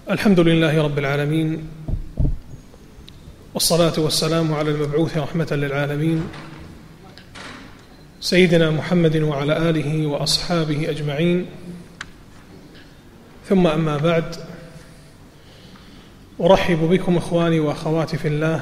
الحمد لله رب العالمين، والصلاة والسلام على المبعوث رحمة للعالمين سيدنا محمد وعلى آله وأصحابه أجمعين. ثم أما بعد، أرحب بكم إخواني وأخواتي في الله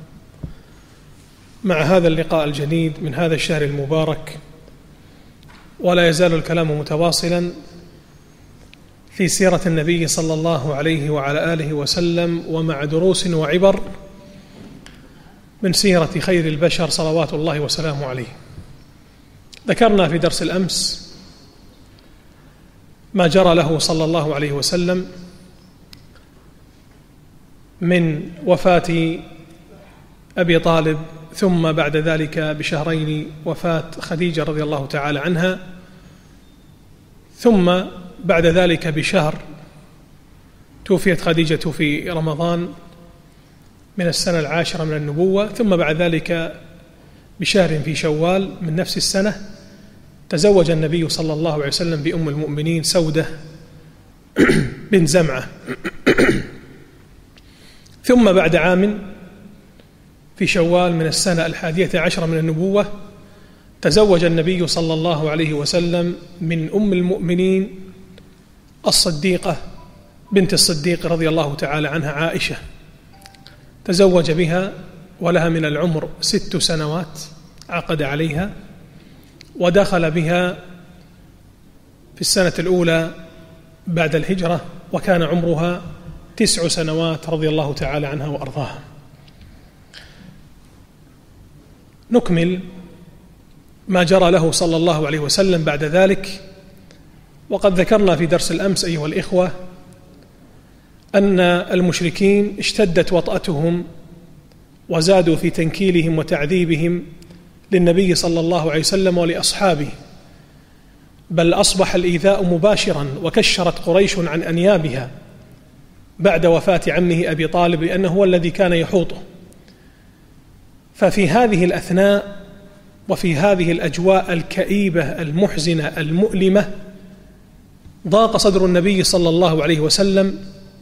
مع هذا اللقاء الجديد من هذا الشهر المبارك، ولا يزال الكلام متواصلا في سيرة النبي صلى الله عليه وعلى آله وسلم، ومع دروس وعبر من سيرة خير البشر صلوات الله وسلامه عليه. ذكرنا في درس الأمس ما جرى له صلى الله عليه وسلم من وفاة أبي طالب، ثم بعد ذلك بشهرين وفاة خديجة رضي الله تعالى عنها، ثم بعد ذلك بشهر توفيت خديجة في رمضان من السنة 10 من النبوة، ثم بعد ذلك بشهر في شوال من نفس السنة تزوج النبي صلى الله عليه وسلم بأم المؤمنين سودة بنت زمعة. ثم بعد عام في شوال من السنة 11 من النبوة تزوج النبي صلى الله عليه وسلم من أم المؤمنين الصديقة بنت الصديق رضي الله تعالى عنها عائشة. تزوج بها ولها من العمر 6 سنوات، عقد عليها ودخل بها في السنة الأولى بعد الهجرة، وكان عمرها 9 سنوات رضي الله تعالى عنها وأرضاها. نكمل ما جرى له صلى الله عليه وسلم بعد ذلك. وقد ذكرنا في درس الأمس أيها الإخوة أن المشركين اشتدت وطأتهم وزادوا في تنكيلهم وتعذيبهم للنبي صلى الله عليه وسلم ولأصحابه، بل أصبح الإيذاء مباشرا، وكشرت قريش عن أنيابها بعد وفاة عمه أبي طالب لأنه هو الذي كان يحوطه. ففي هذه الأثناء وفي هذه الأجواء الكئيبة المحزنة المؤلمة ضاق صدر النبي صلى الله عليه وسلم،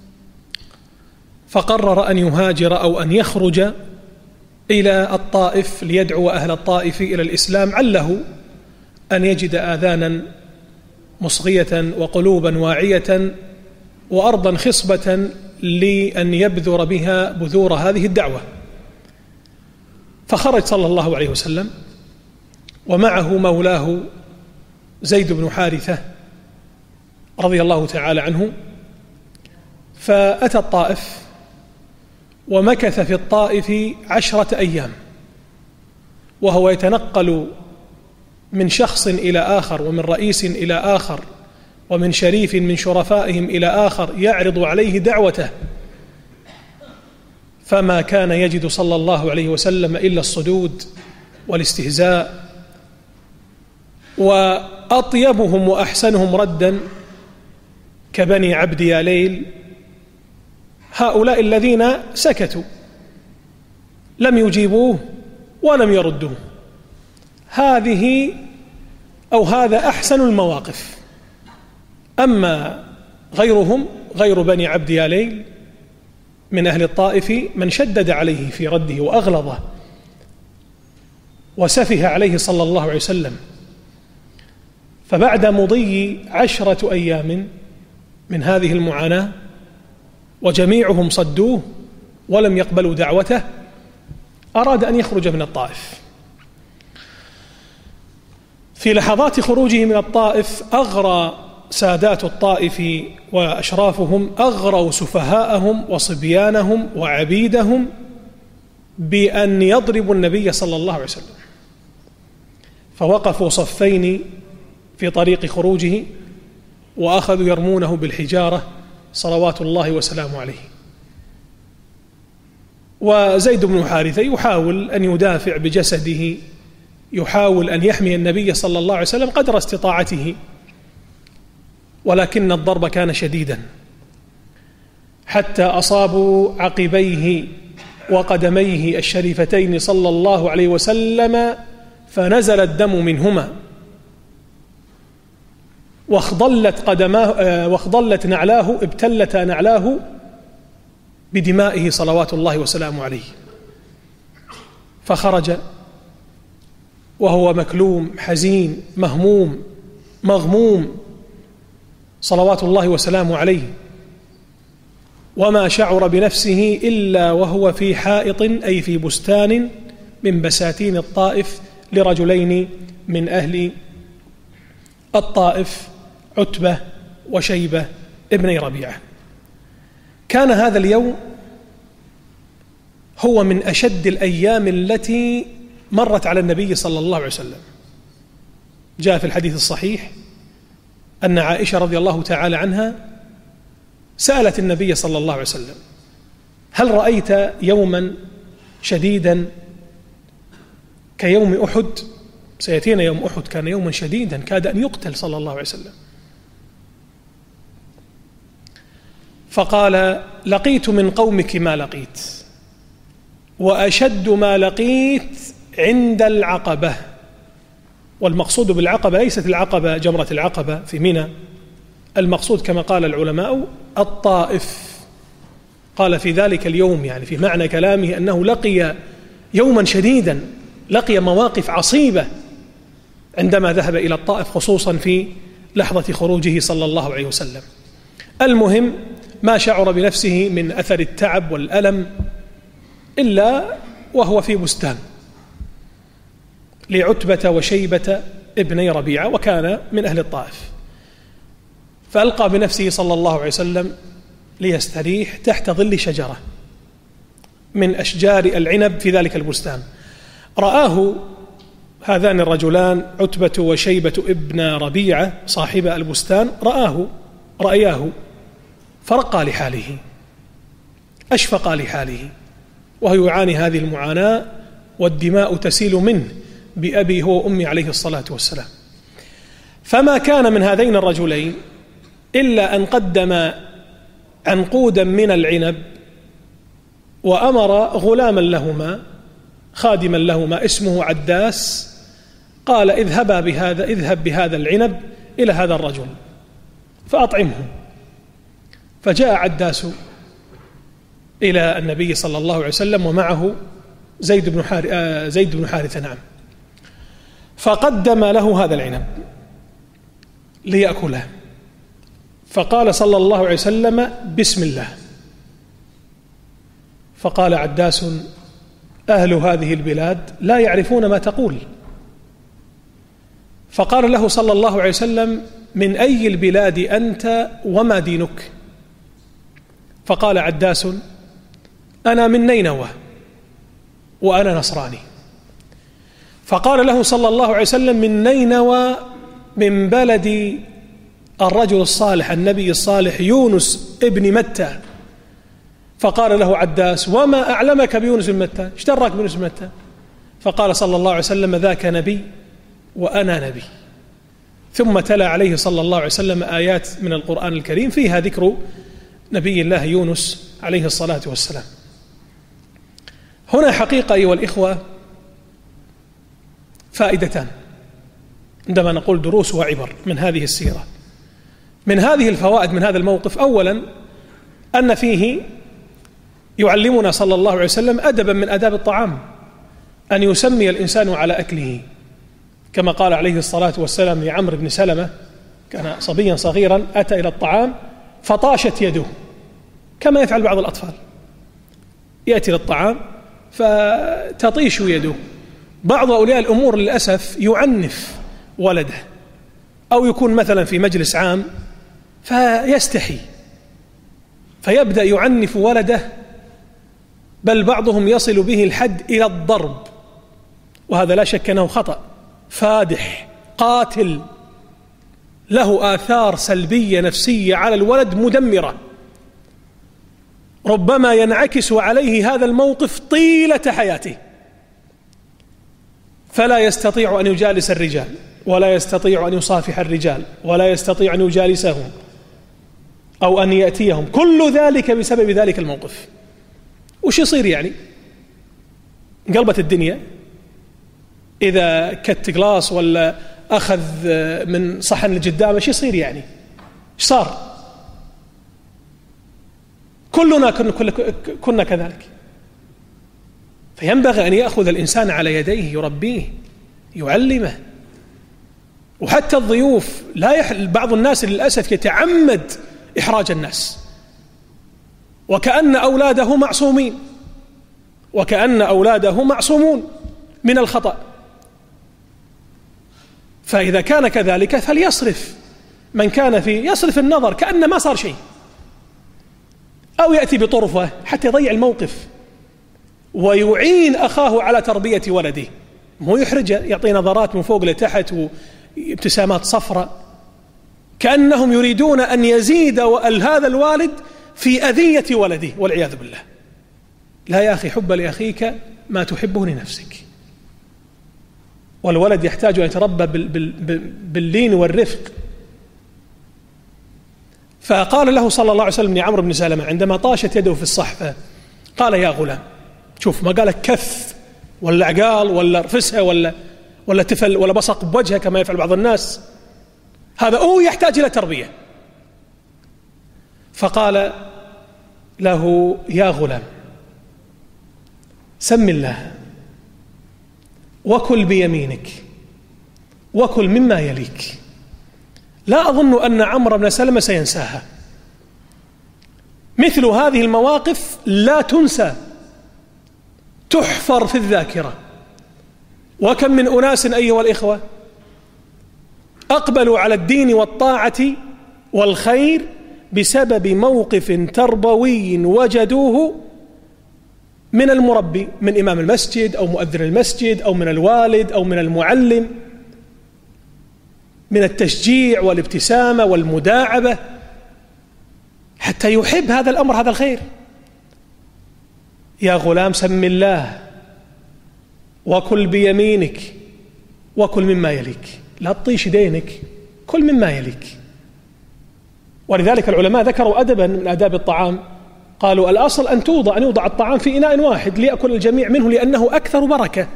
فقرر أن يهاجر أو أن يخرج إلى الطائف ليدعو أهل الطائف إلى الإسلام، عله أن يجد آذانا مصغية وقلوبا واعية وأرضا خصبة لأن يبذر بها بذور هذه الدعوة. فخرج صلى الله عليه وسلم ومعه مولاه زيد بن حارثة رضي الله تعالى عنه، فأتى الطائف ومكث في الطائف 10 أيام، وهو يتنقل من شخص إلى آخر، ومن رئيس إلى آخر، ومن شريف من شرفائهم إلى آخر يعرض عليه دعوته، فما كان يجد صلى الله عليه وسلم إلا الصدود والاستهزاء. وأطيبهم وأحسنهم ردا كبني عبد يا ليل هؤلاء الذين سكتوا، لم يجيبوه ولم يردوه. هذه أو هذا أحسن المواقف. أما غيرهم، غير بني عبد يا ليل من أهل الطائف، من شدد عليه في رده وأغلظه وسفه عليه صلى الله عليه وسلم. فبعد مضي 10 أيام من هذه المعاناة وجميعهم صدوه ولم يقبلوا دعوته، أراد أن يخرج من الطائف. في لحظات خروجه من الطائف أغرى سادات الطائف وأشرافهم، أغروا سفهاءهم وصبيانهم وعبيدهم بأن يضربوا النبي صلى الله عليه وسلم، فوقفوا صفين في طريق خروجه وأخذوا يرمونه بالحجارة صلوات الله وسلامه عليه. وزيد بن حارثة يحاول أن يدافع بجسده، يحاول أن يحمي النبي صلى الله عليه وسلم قدر استطاعته، ولكن الضرب كان شديدا حتى أصابوا عقبيه وقدميه الشريفتين صلى الله عليه وسلم، فنزل الدم منهما. واخضلت نعلاه، ابتلت نعلاه بدمائه صلوات الله وسلامه عليه، فخرج وهو مكلوم حزين مهموم مغموم صلوات الله وسلامه عليه، وما شعر بنفسه إلا وهو في حائط أي في بستان من بساتين الطائف لرجلين من أهل الطائف، عتبة وشيبة ابني ربيعة. كان هذا اليوم هو من أشد الأيام التي مرت على النبي صلى الله عليه وسلم. جاء في الحديث الصحيح أن عائشة رضي الله تعالى عنها سألت النبي صلى الله عليه وسلم: هل رأيت يوما شديدا كيوم أحد؟ سيأتينا يوم أحد، كان يوما شديدا كاد أن يقتل صلى الله عليه وسلم. فقال: لقيت من قومك ما لقيت، وأشد ما لقيت عند العقبة. والمقصود بالعقبة ليست العقبة جمرة العقبة في منى، المقصود كما قال العلماء الطائف. قال في ذلك اليوم، يعني في معنى كلامه أنه لقي يوما شديدا، لقي مواقف عصيبة عندما ذهب إلى الطائف، خصوصا في لحظة خروجه صلى الله عليه وسلم. المهم ما شعر بنفسه من أثر التعب والألم إلا وهو في بستان لعتبة وشيبة ابني ربيعة، وكان من أهل الطائف، فألقى بنفسه صلى الله عليه وسلم ليستريح تحت ظل شجرة من أشجار العنب في ذلك البستان. رآه هذان الرجلان عتبة وشيبة ابن ربيعة صاحب البستان، رأياه فرقى لحاله، أشفق لحاله، وهو يعاني هذه المعاناة والدماء تسيل منه بأبي هو وأمي عليه الصلاة والسلام. فما كان من هذين الرجلين إلا أن قدم عنقودا من العنب، وأمر غلاما لهما خادما لهما اسمه عداس، قال: اذهب بهذا العنب إلى هذا الرجل فأطعمه. فجاء عداس إلى النبي صلى الله عليه وسلم ومعه زيد بن حارثة، نعم، فقدم له هذا العنب ليأكله، فقال صلى الله عليه وسلم: بسم الله. فقال عداس: أهل هذه البلاد لا يعرفون ما تقول. فقال له صلى الله عليه وسلم: من أي البلاد أنت وما دينك؟ فقال عداس: أنا من نينوى وأنا نصراني. فقال له صلى الله عليه وسلم: من نينوى، من بلد الرجل الصالح النبي الصالح يونس ابن متى. فقال له عداس: وما أعلمك بيونس بن متى؟ اشترك بيونس بن متى؟ فقال صلى الله عليه وسلم: ذاك نبي وأنا نبي. ثم تلا عليه صلى الله عليه وسلم آيات من القرآن الكريم فيها ذكر نبي الله يونس عليه الصلاة والسلام. هنا حقيقة أيها الإخوة فائدتان عندما نقول دروس وعبر من هذه السيرة. من هذه الفوائد من هذا الموقف، أولا أن فيه يعلمنا صلى الله عليه وسلم أدبا من آداب الطعام، أن يسمي الإنسان على أكله، كما قال عليه الصلاة والسلام لعمرو بن سلمة، كان صبيا صغيرا أتى إلى الطعام فطاشت يده، كما يفعل بعض الأطفال، يأتي للطعام فتطيش يده. بعض أولياء الأمور للأسف يعنف ولده، أو يكون مثلا في مجلس عام فيستحي فيبدأ يعنف ولده، بل بعضهم يصل به الحد إلى الضرب، وهذا لا شك أنه خطأ فادح قاتل، له آثار سلبية نفسية على الولد مدمرة، ربما ينعكس عليه هذا الموقف طيلة حياته، فلا يستطيع أن يجالس الرجال، ولا يستطيع أن يصافح الرجال، ولا يستطيع أن يجالسهم أو أن يأتيهم، كل ذلك بسبب ذلك الموقف. وش يصير يعني؟ انقلبت الدنيا إذا كت جلاس ولا أخذ من صحن اللي قدامه، ايش يصير يعني؟ ايش صار؟ كلنا كنا كذلك. فينبغي أن يأخذ الإنسان على يديه، يربيه، يعلمه. وحتى الضيوف بعض الناس للأسف يتعمد إحراج الناس، وكأن أولاده معصومين، وكأن أولاده معصومون من الخطأ. فإذا كان كذلك فليصرف، من كان فيه يصرف النظر كأن ما صار شيء، أو يأتي بطرفة حتى يضيع الموقف ويعين أخاه على تربية ولده، مو يحرجه، يعطي نظرات من فوق لتحت وابتسامات صفراء كأنهم يريدون أن يزيد هذا الوالد في أذية ولده والعياذ بالله. لا يا أخي، حب لأخيك ما تحبه لنفسك. والولد يحتاج أن يتربى باللين والرفق. فقال له صلى الله عليه وسلم لعمرو بن سلمة عندما طاشت يده في الصحفة، قال يا غلام، شوف ما قال كف ولا عقال ولا رفسها ولا تفل ولا بصق بوجهه كما يفعل بعض الناس، هذا هو يحتاج إلى تربية. فقال له يا غلام سم الله وكل بيمينك وكل مما يليك. لا أظن أن عمرو بن سلمة سينساها. مثل هذه المواقف لا تنسى، تحفر في الذاكرة. وكم من أناس أيها الإخوة أقبلوا على الدين والطاعة والخير بسبب موقف تربوي وجدوه من المربي، من إمام المسجد أو مؤذن المسجد أو من الوالد أو من المعلم، من التشجيع والابتسامة والمداعبة حتى يحب هذا الأمر، هذا الخير. يا غلام سم الله وكل بيمينك وكل مما يليك، لا تطيش دينك، كل مما يليك. ولذلك العلماء ذكروا أدبا من آداب الطعام، قالوا الأصل أن يوضع الطعام في إناء واحد ليأكل الجميع منه لأنه أكثر بركة.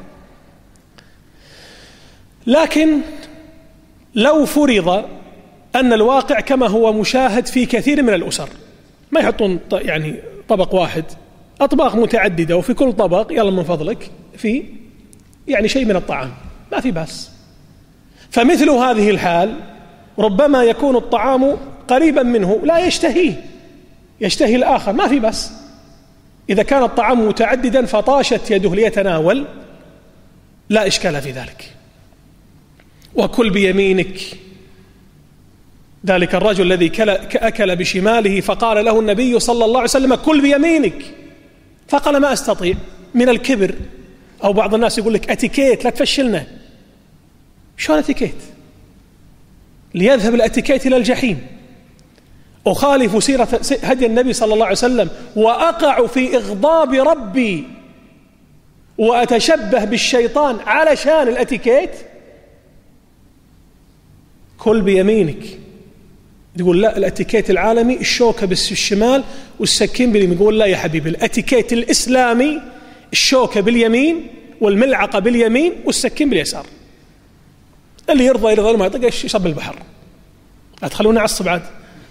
لكن لو فرض أن الواقع كما هو مشاهد في كثير من الأسر، ما يحطون يعني طبق واحد، أطباق متعددة، وفي كل طبق يلا من فضلك في يعني شيء من الطعام، ما في بأس. فمثل هذه الحال ربما يكون الطعام قريبا منه لا يشتهيه، يشتهي الآخر، ما في بأس. إذا كان الطعام متعددا فطاشت يده ليتناول لا إشكال في ذلك. وكل بيمينك، ذلك الرجل الذي أكل بشماله فقال له النبي صلى الله عليه وسلم كل بيمينك، فقال ما أستطيع من الكبر، أو بعض الناس يقول لك أتيكيت لا تفشلنا. شو أتيكيت؟ ليذهب الأتيكيت إلى الجحيم. أخالف سيرة هدي النبي صلى الله عليه وسلم وأقع في إغضاب ربي وأتشبه بالشيطان علشان الأتيكيت؟ كل بيمينك. يقول لا الأتيكيت العالمي الشوكة بالشمال والسكين باليمين. يقول لا يا حبيبي، الأتيكيت الإسلامي الشوكة باليمين والملعقة باليمين والسكين باليسار. اللي يرضى ما يطقش يصب البحر، لا تخلونا عصب عاد.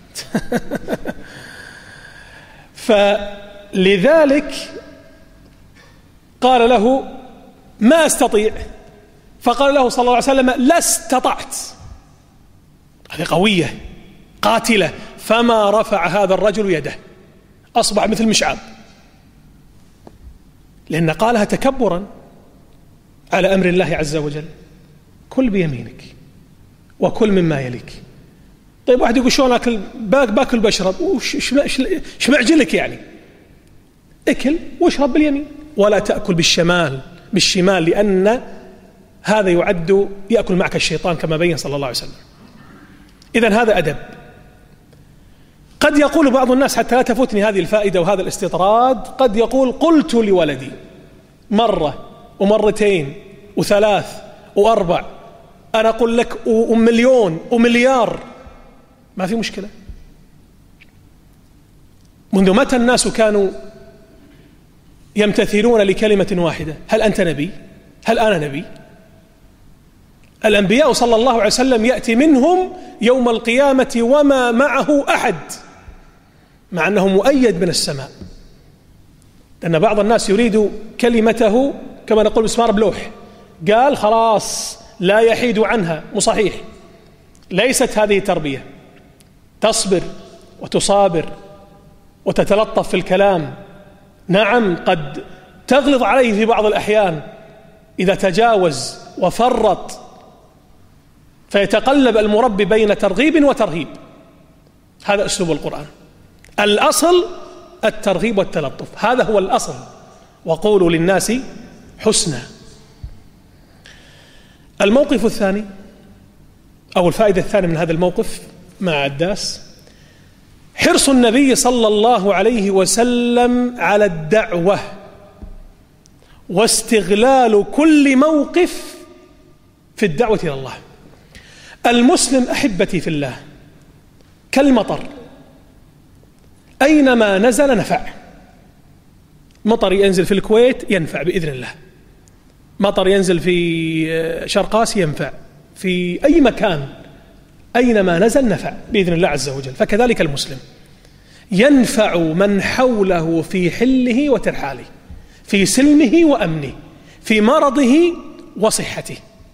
فلذلك قال له ما أستطيع، فقال له صلى الله عليه وسلم لا استطعت. هذه قوية قاتلة. فما رفع هذا الرجل يده، أصبح مثل مشعب، لأن قالها تكبرا على أمر الله عز وجل. كل بيمينك وكل مما يليك. طيب واحد يقول شلون أكل؟ باكل بشرب، وش معجلك يعني؟ اكل واشرب باليمين ولا تأكل بالشمال، لأن هذا يأكل معك الشيطان كما بين صلى الله عليه وسلم. إذن هذا أدب. قد يقول بعض الناس حتى لا تفوتني هذه الفائدة وهذا الاستطراد، قد يقول قلت لولدي مرة ومرتين وثلاث وأربع، أنا أقول لك ومليون ومليار، ما في مشكلة. منذ متى الناس كانوا يمتثلون لكلمة واحدة؟ هل أنت نبي؟ هل أنا نبي؟ الأنبياء صلى الله عليه وسلم يأتي منهم يوم القيامة وما معه أحد، مع أنه مؤيد من السماء، لأن بعض الناس يريد كلمته كما نقول مسمار بلوح، قال خلاص لا يحيد عنها. مصحيح، ليست هذه تربية. تصبر وتصابر وتتلطف في الكلام، نعم قد تغلظ عليه في بعض الأحيان إذا تجاوز وفرط، فيتقلب المربي بين ترغيب وترهيب. هذا أسلوب القرآن، الأصل الترغيب والتلطف، هذا هو الأصل. وقولوا للناس حسنا. الموقف الثاني أو الفائدة الثانية من هذا الموقف مع عداس، حرص النبي صلى الله عليه وسلم على الدعوة واستغلال كل موقف في الدعوة إلى الله. المسلم أحبتي في الله كالمطر، أينما نزل نفع. مطر ينزل في الكويت ينفع بإذن الله، مطر ينزل في شرق آسيا ينفع، في أي مكان أينما نزل نفع بإذن الله عز وجل. فكذلك المسلم ينفع من حوله في حله وترحاله، في سلمه وأمنه، في مرضه وصحته.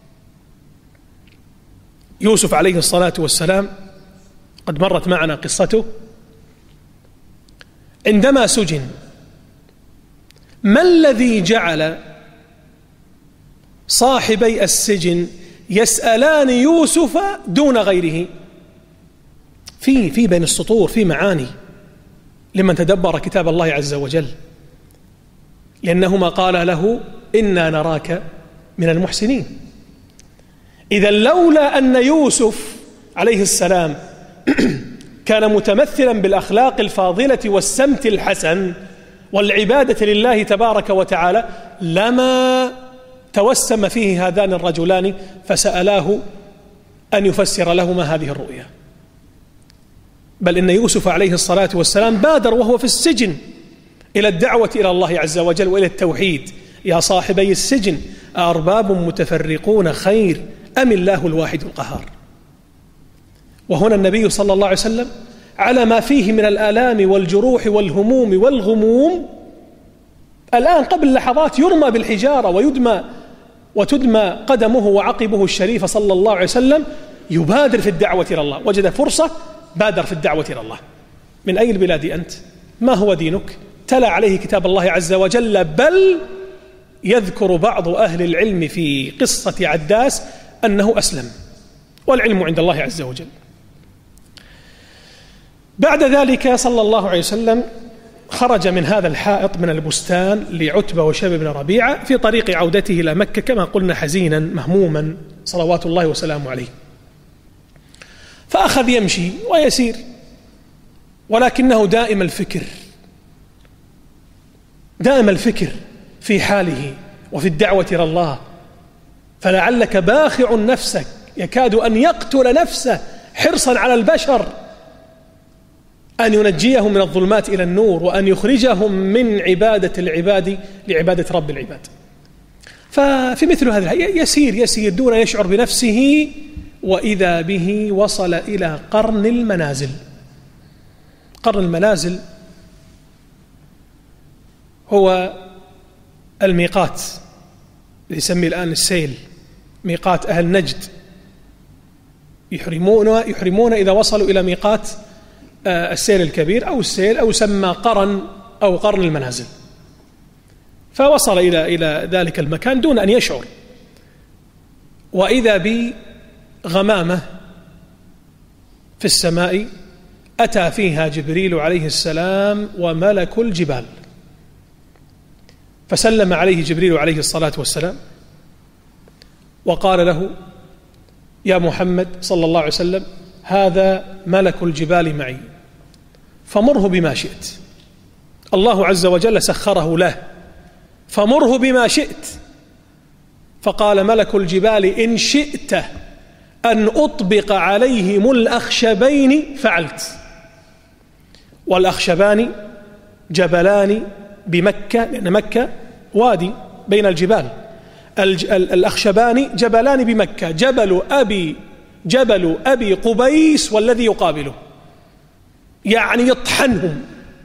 يوسف عليه الصلاة والسلام قد مرت معنا قصته عندما سجن. ما الذي جعل صاحبي السجن يسألان يوسف دون غيره؟ في بين السطور في معاني لمن تدبر كتاب الله عز وجل، لأنهما قال له إنا نراك من المحسنين. إذا لولا أن يوسف عليه السلام كان متمثلا بالأخلاق الفاضلة والسمت الحسن والعبادة لله تبارك وتعالى لما توسم فيه هذان الرجلان فسألاه أن يفسر لهما هذه الرؤيا. بل إن يوسف عليه الصلاة والسلام بادر وهو في السجن إلى الدعوة إلى الله عز وجل وإلى التوحيد. يا صاحبي السجن أأرباب متفرقون خير أم الله الواحد القهار. وهنا النبي صلى الله عليه وسلم على ما فيه من الآلام والجروح والهموم والغموم، الآن قبل لحظات يرمى بالحجارة وتدمى قدمه وعقبه الشريف صلى الله عليه وسلم، يبادر في الدعوة إلى الله. وجد فرصة بادر في الدعوة إلى الله. من أي البلاد أنت؟ ما هو دينك؟ تلا عليه كتاب الله عز وجل. بل يذكر بعض أهل العلم في قصة عداس أنه أسلم، والعلم عند الله عز وجل. بعد ذلك صلى الله عليه وسلم خرج من هذا الحائط من البستان لعتبة وشيبة بن ربيعة في طريق عودته إلى مكة كما قلنا حزينا مهموما صلوات الله وسلامه عليه. فأخذ يمشي ويسير، ولكنه دائم الفكر في حاله وفي الدعوة إلى الله. فلعلك باخع نفسك، يكاد أن يقتل نفسه حرصا على البشر أن ينجيهم من الظلمات إلى النور، وأن يخرجهم من عبادة العباد لعبادة رب العباد. ففي مثل هذا يسير دون أن يشعر بنفسه، وإذا به وصل إلى قرن المنازل. قرن المنازل هو الميقات اللي يسميه الآن السيل، ميقات أهل نجد. يحرمون إذا وصلوا إلى ميقات السيل الكبير أو السيل، أو سمى قرن أو قرن المنازل. فوصل إلى ذلك المكان دون أن يشعر، وإذا بغمامة في السماء أتى فيها جبريل عليه السلام وملك الجبال. فسلم عليه جبريل عليه الصلاة والسلام وقال له: يا محمد صلى الله عليه وسلم، هذا ملك الجبال معي فمره بما شئت. الله عز وجل سخره له، فمره بما شئت. فقال ملك الجبال: إن شئت أن أطبق عليهم الأخشبين فعلت. والأخشبان جبلان بمكة، لأن مكة وادي بين الجبال. الأخشبان جبلان بمكة، جبل أبي قبيس والذي يقابله، يعني يطحنهم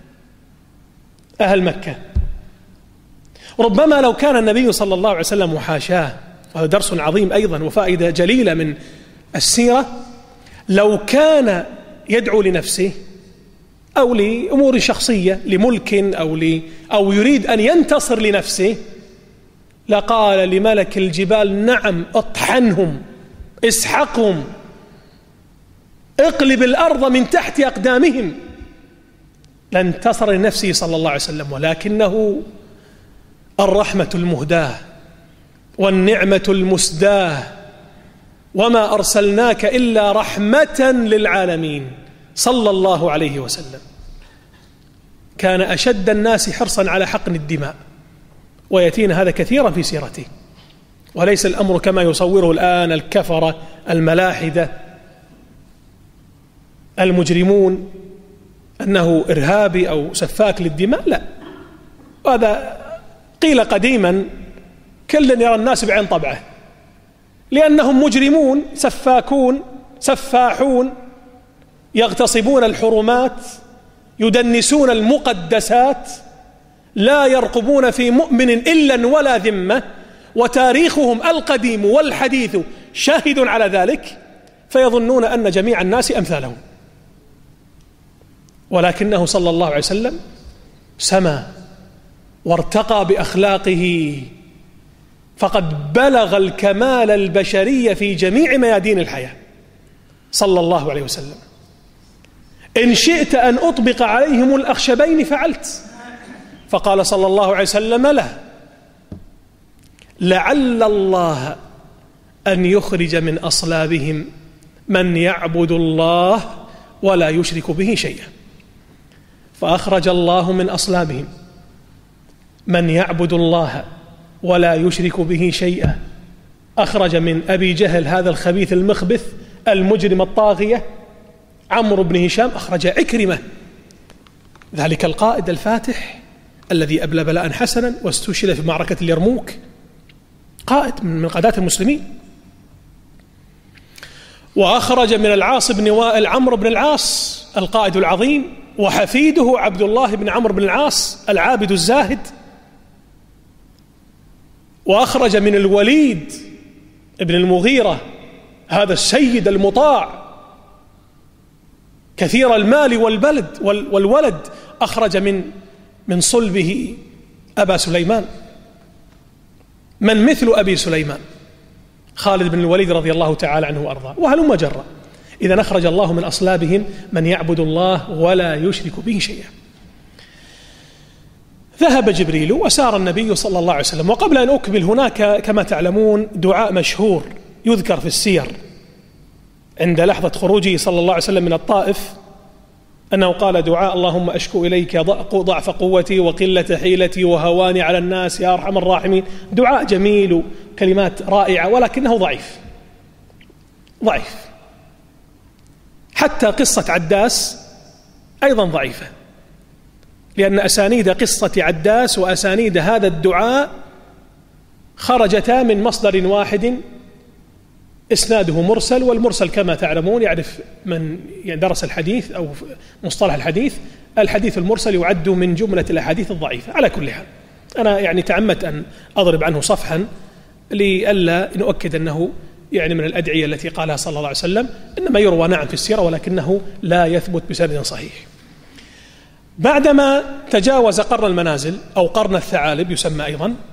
أهل مكة. ربما لو كان النبي صلى الله عليه وسلم وحاشاه، وهذا درس عظيم أيضا وفائدة جليلة من السيرة، لو كان يدعو لنفسه أو لأمور شخصية، لملك أو يريد أن ينتصر لنفسه، لقال لملك الجبال نعم اطحنهم، اسحقهم، اقلب الأرض من تحت أقدامهم، لانتصر لنفسه صلى الله عليه وسلم. ولكنه الرحمة المهداة والنعمة المسداة، وما أرسلناك إلا رحمة للعالمين صلى الله عليه وسلم، كان أشد الناس حرصا على حقن الدماء، ويأتينا هذا كثيرا في سيرته. وليس الأمر كما يصوره الآن الكفرة الملاحدة المجرمون أنه إرهابي أو سفاك للدماء، لا، هذا قيل قديما كل يرى الناس بعين طبعه، لأنهم مجرمون سفاكون سفاحون، يغتصبون الحرمات، يدنسون المقدسات، لا يرقبون في مؤمن إلا ولا ذمة، وتاريخهم القديم والحديث شاهد على ذلك، فيظنون أن جميع الناس أمثالهم. ولكنه صلى الله عليه وسلم سما وارتقى بأخلاقه، فقد بلغ الكمال البشري في جميع ميادين الحياة صلى الله عليه وسلم. إن شئت أن أطبق عليهم الأخشبين فعلت، فقال صلى الله عليه وسلم له لعل الله أن يخرج من أصلابهم من يعبد الله ولا يشرك به شيئا. فأخرج الله من أصلابهم من يعبد الله ولا يشرك به شيئا. أخرج من أبي جهل هذا الخبيث المخبث المجرم الطاغية عمرو بن هشام، أخرج عكرمة ذلك القائد الفاتح الذي أبلى بلاء حسنا واستشهد في معركة اليرموك، قائد من قادات المسلمين. وأخرج من العاص بن وائل عمرو بن العاص القائد العظيم، وحفيده عبد الله بن عمرو بن العاص العابد الزاهد. وأخرج من الوليد ابن المغيرة هذا السيد المطاع كثير المال والولد، أخرج من صلبه أبا سليمان، من مثل أبي سليمان خالد بن الوليد رضي الله تعالى عنه وأرضاه، وهلم جرا. إذا أخرج الله من أصلابهم من يعبد الله ولا يشرك به شيئا. ذهب جبريل وسار النبي صلى الله عليه وسلم. وقبل أن أكمل، هناك كما تعلمون دعاء مشهور يذكر في السير عند لحظة خروجه صلى الله عليه وسلم من الطائف، أنه قال دعاء اللهم أشكو إليك ضعف قوتي وقلة حيلتي وهواني على الناس يا أرحم الراحمين. دعاء جميل وكلمات رائعة، ولكنه ضعيف. حتى قصة عداس أيضا ضعيفة، لأن أسانيد قصة عداس وأسانيد هذا الدعاء خرجتا من مصدر واحد إسناده مرسل، والمرسل كما تعلمون يعرف من درس الحديث أو مصطلح الحديث المرسل يعد من جملة الأحاديث الضعيفة. على كل حال، أنا تعمدت أن أضرب عنه صفحا لئلا نؤكد أنه من الأدعية التي قالها صلى الله عليه وسلم، إنما يروى نعم في السيرة ولكنه لا يثبت بسند صحيح. بعدما تجاوز قرن المنازل أو قرن الثعالب يسمى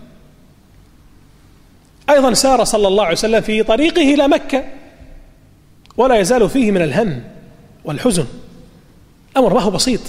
أيضا سار صلى الله عليه وسلم في طريقه إلى مكة، ولا يزال فيه من الهم والحزن، أمر ما هو بسيط.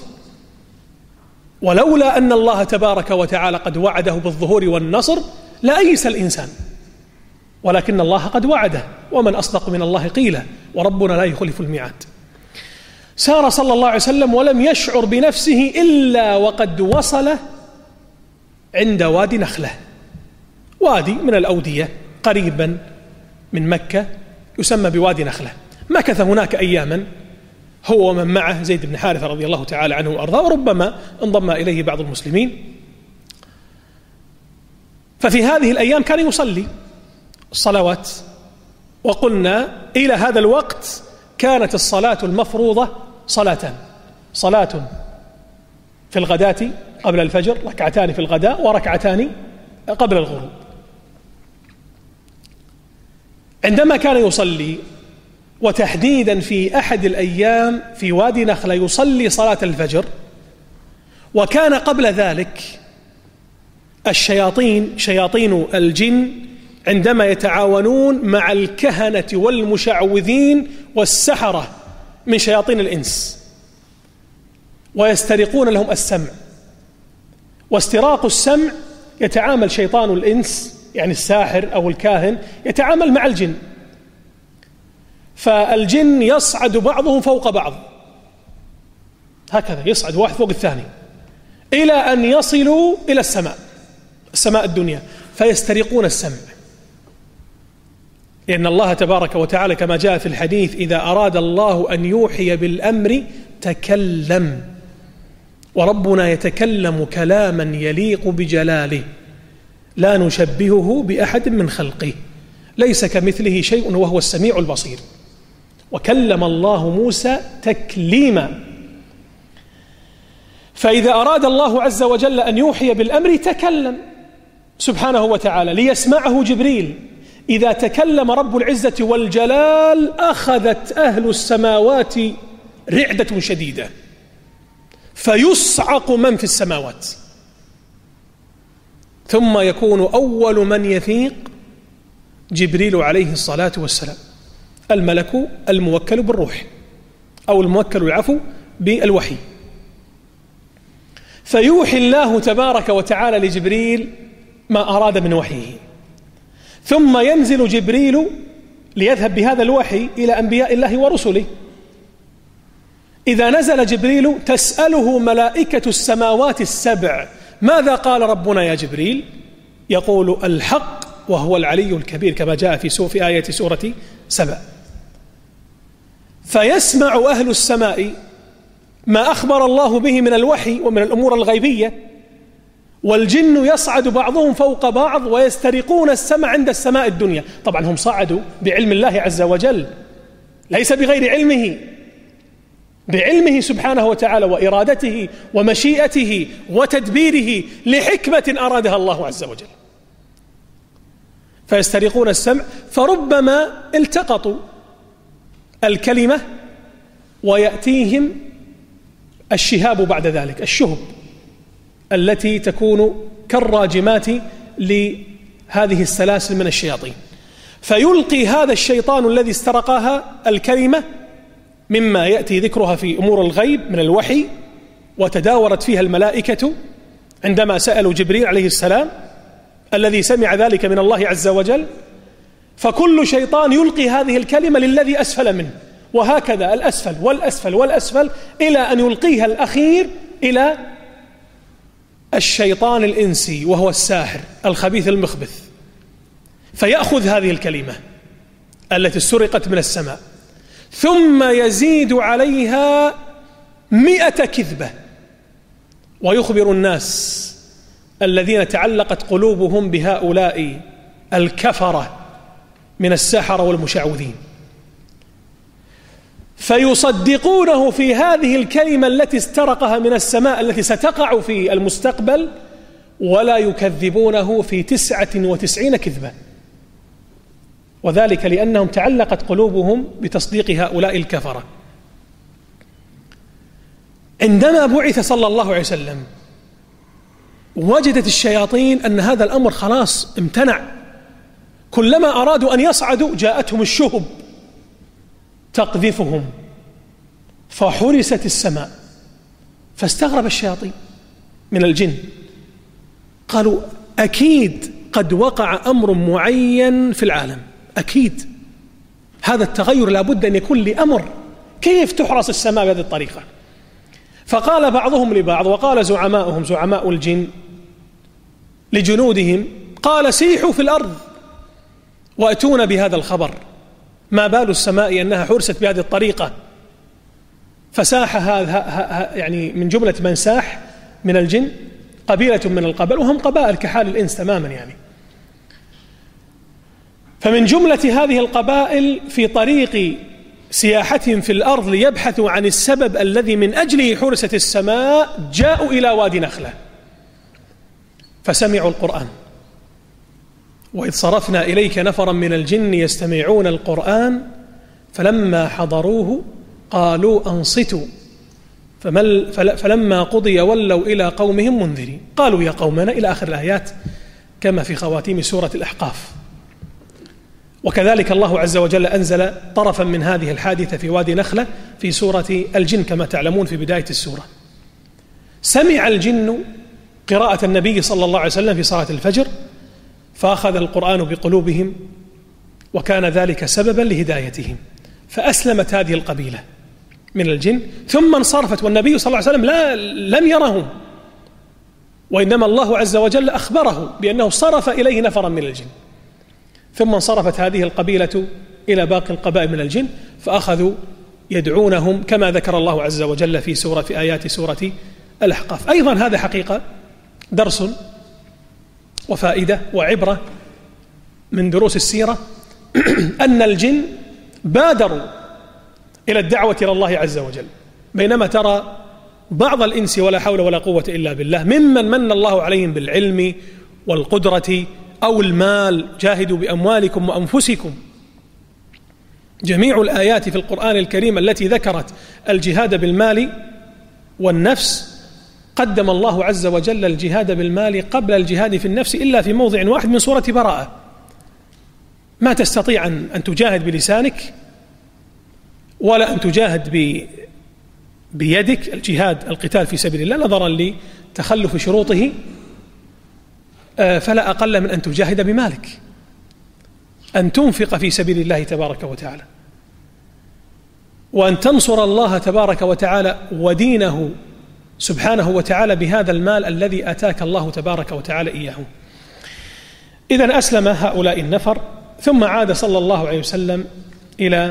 ولولا أن الله تبارك وتعالى قد وعده بالظهور والنصر لأيس الإنسان، ولكن الله قد وعده، ومن أصدق من الله قيلا، وربنا لا يخلف الميعاد. سار صلى الله عليه وسلم ولم يشعر بنفسه إلا وقد وصل عند وادي نخلة، وادي من الأودية قريبا من مكة يسمى بوادي نخلة. مكث هناك أياما هو ومن معه زيد بن حارثة رضي الله تعالى عنه وأرضاه، وربما انضم إليه بعض المسلمين. ففي هذه الأيام كان يصلي الصلوات، وقلنا إلى هذا الوقت كانت الصلاة المفروضة صلاتان: صلاة في الغداة قبل الفجر، ركعتان في الغداء وركعتان قبل الغروب. عندما كان يصلي، وتحديدا في أحد الأيام في وادي نخلة يصلي صلاة الفجر، وكان قبل ذلك شياطين الجن عندما يتعاونون مع الكهنة والمشعوذين والسحرة من شياطين الإنس ويسترقون لهم السمع، واستراق السمع يتعامل شيطان الإنس يعني الساحر أو الكاهن يتعامل مع الجن، فالجن يصعد بعضهم فوق بعض هكذا، يصعد واحد فوق الثاني إلى أن يصلوا إلى السماء الدنيا، فيسترقون السمع. لأن الله تبارك وتعالى كما جاء في الحديث: إذا أراد الله أن يوحي بالأمر تكلم، وربنا يتكلم كلاما يليق بجلاله لا نشبهه بأحد من خلقه، ليس كمثله شيء وهو السميع البصير. وكلم الله موسى تكليما. فإذا أراد الله عز وجل أن يوحي بالأمر تكلم سبحانه وتعالى ليسمعه جبريل. إذا تكلم رب العزة والجلال أخذت أهل السماوات رعدة شديدة، فيصعق من في السماوات، ثم يكون أول من يفيق جبريل عليه الصلاة والسلام، الملك الموكل بالروح أو الموكل العفو بالوحي. فيوحي الله تبارك وتعالى لجبريل ما أراد من وحيه، ثم ينزل جبريل ليذهب بهذا الوحي إلى أنبياء الله ورسله. إذا نزل جبريل تسأله ملائكة السماوات السبع: ماذا قال ربنا يا جبريل؟ يقول: الحق وهو العلي الكبير، كما جاء في آية سورة 7. فيسمع أهل السماء ما أخبر الله به من الوحي ومن الأمور الغيبية، والجن يصعد بعضهم فوق بعض ويسترقون السمع عند السماء الدنيا. طبعا هم صعدوا بعلم الله عز وجل، ليس بغير علمه، بعلمه سبحانه وتعالى وإرادته ومشيئته وتدبيره لحكمة أرادها الله عز وجل. فيسترقون السمع، فربما التقطوا الكلمة ويأتيهم الشهاب بعد ذلك، الشهب التي تكون كالراجمات لهذه السلاسل من الشياطين، فيلقي هذا الشيطان الذي استرقها الكلمة مما يأتي ذكرها في أمور الغيب من الوحي، وتداورت فيها الملائكة عندما سألوا جبريل عليه السلام الذي سمع ذلك من الله عز وجل، فكل شيطان يلقي هذه الكلمة للذي أسفل منه، وهكذا الأسفل والأسفل والأسفل إلى أن يلقيها الأخير إلى الشيطان الإنسي وهو الساحر الخبيث المخبث، فيأخذ هذه الكلمة التي سرقت من السماء ثم يزيد عليها 100 كذبة، ويخبر الناس الذين تعلقت قلوبهم بهؤلاء الكفرة من السحرة والمشعوذين، فيصدقونه في هذه الكلمة التي استرقها من السماء التي ستقع في المستقبل، ولا يكذبونه في 99 كذبة، وذلك لأنهم تعلقت قلوبهم بتصديق هؤلاء الكفرة. عندما بعث صلى الله عليه وسلم وجدت الشياطين أن هذا الأمر خلاص امتنع، كلما أرادوا أن يصعدوا جاءتهم الشهب تقذفهم، فحرست السماء. فاستغرب الشياطين من الجن، قالوا: أكيد قد وقع أمر معين في العالم، أكيد هذا التغير لابد أن يكون لأمر، كيف تحرس السماء بهذه الطريقة؟ فقال بعضهم لبعض، وقال زعماؤهم زعماء الجن لجنودهم، قال: سيحوا في الأرض وأتونا بهذا الخبر، ما بال السماء أنها حرست بهذه الطريقة؟ فساح هذا يعني من جملة من ساح من الجن قبيلة من القبائل، وهم قبائل كحال الإنس تماما، يعني فمن جملة هذه القبائل في طريق سياحتهم في الأرض ليبحثوا عن السبب الذي من أجله حرست السماء جاءوا إلى وادي نخلة فسمعوا القرآن. وإذ صرفنا إليك نفرا من الجن يستمعون القرآن فلما حضروه قالوا أنصتوا فلما قضي ولوا إلى قومهم منذرين قالوا يا قومنا إلى آخر الآيات كما في خواتيم سورة الأحقاف. وكذلك الله عز وجل أنزل طرفا من هذه الحادثة في وادي نخلة في سورة الجن كما تعلمون في بداية السورة. سمع الجن قراءة النبي صلى الله عليه وسلم في صلاة الفجر فأخذ القرآن بقلوبهم وكان ذلك سببا لهدايتهم فأسلمت هذه القبيلة من الجن ثم انصرفت والنبي صلى الله عليه وسلم لم يرهم وإنما الله عز وجل أخبره بأنه صرف إليه نفرا من الجن. ثم انصرفت هذه القبيلة إلى باقي القبائل من الجن فأخذوا يدعونهم كما ذكر الله عز وجل في آيات سورة الأحقاف. أيضا هذا حقيقة درس وفائدة وعبرة من دروس السيرة أن الجن بادروا إلى الدعوة إلى الله عز وجل بينما ترى بعض الإنس ولا حول ولا قوة إلا بالله ممن من الله عليهم بالعلم والقدرة أو المال جاهدوا بأموالكم وأنفسكم. جميع الآيات في القرآن الكريم التي ذكرت الجهاد بالمال والنفس قدم الله عز وجل الجهاد بالمال قبل الجهاد في النفس إلا في موضع واحد من سورة براءة. ما تستطيع أن تجاهد بلسانك ولا أن تجاهد بيدك الجهاد القتال في سبيل الله نظرا لتخلف شروطه فلا أقل من أن تجاهد بمالك أن تنفق في سبيل الله تبارك وتعالى وأن تنصر الله تبارك وتعالى ودينه سبحانه وتعالى بهذا المال الذي آتاك الله تبارك وتعالى إياه. إذن أسلم هؤلاء النفر ثم عاد صلى الله عليه وسلم إلى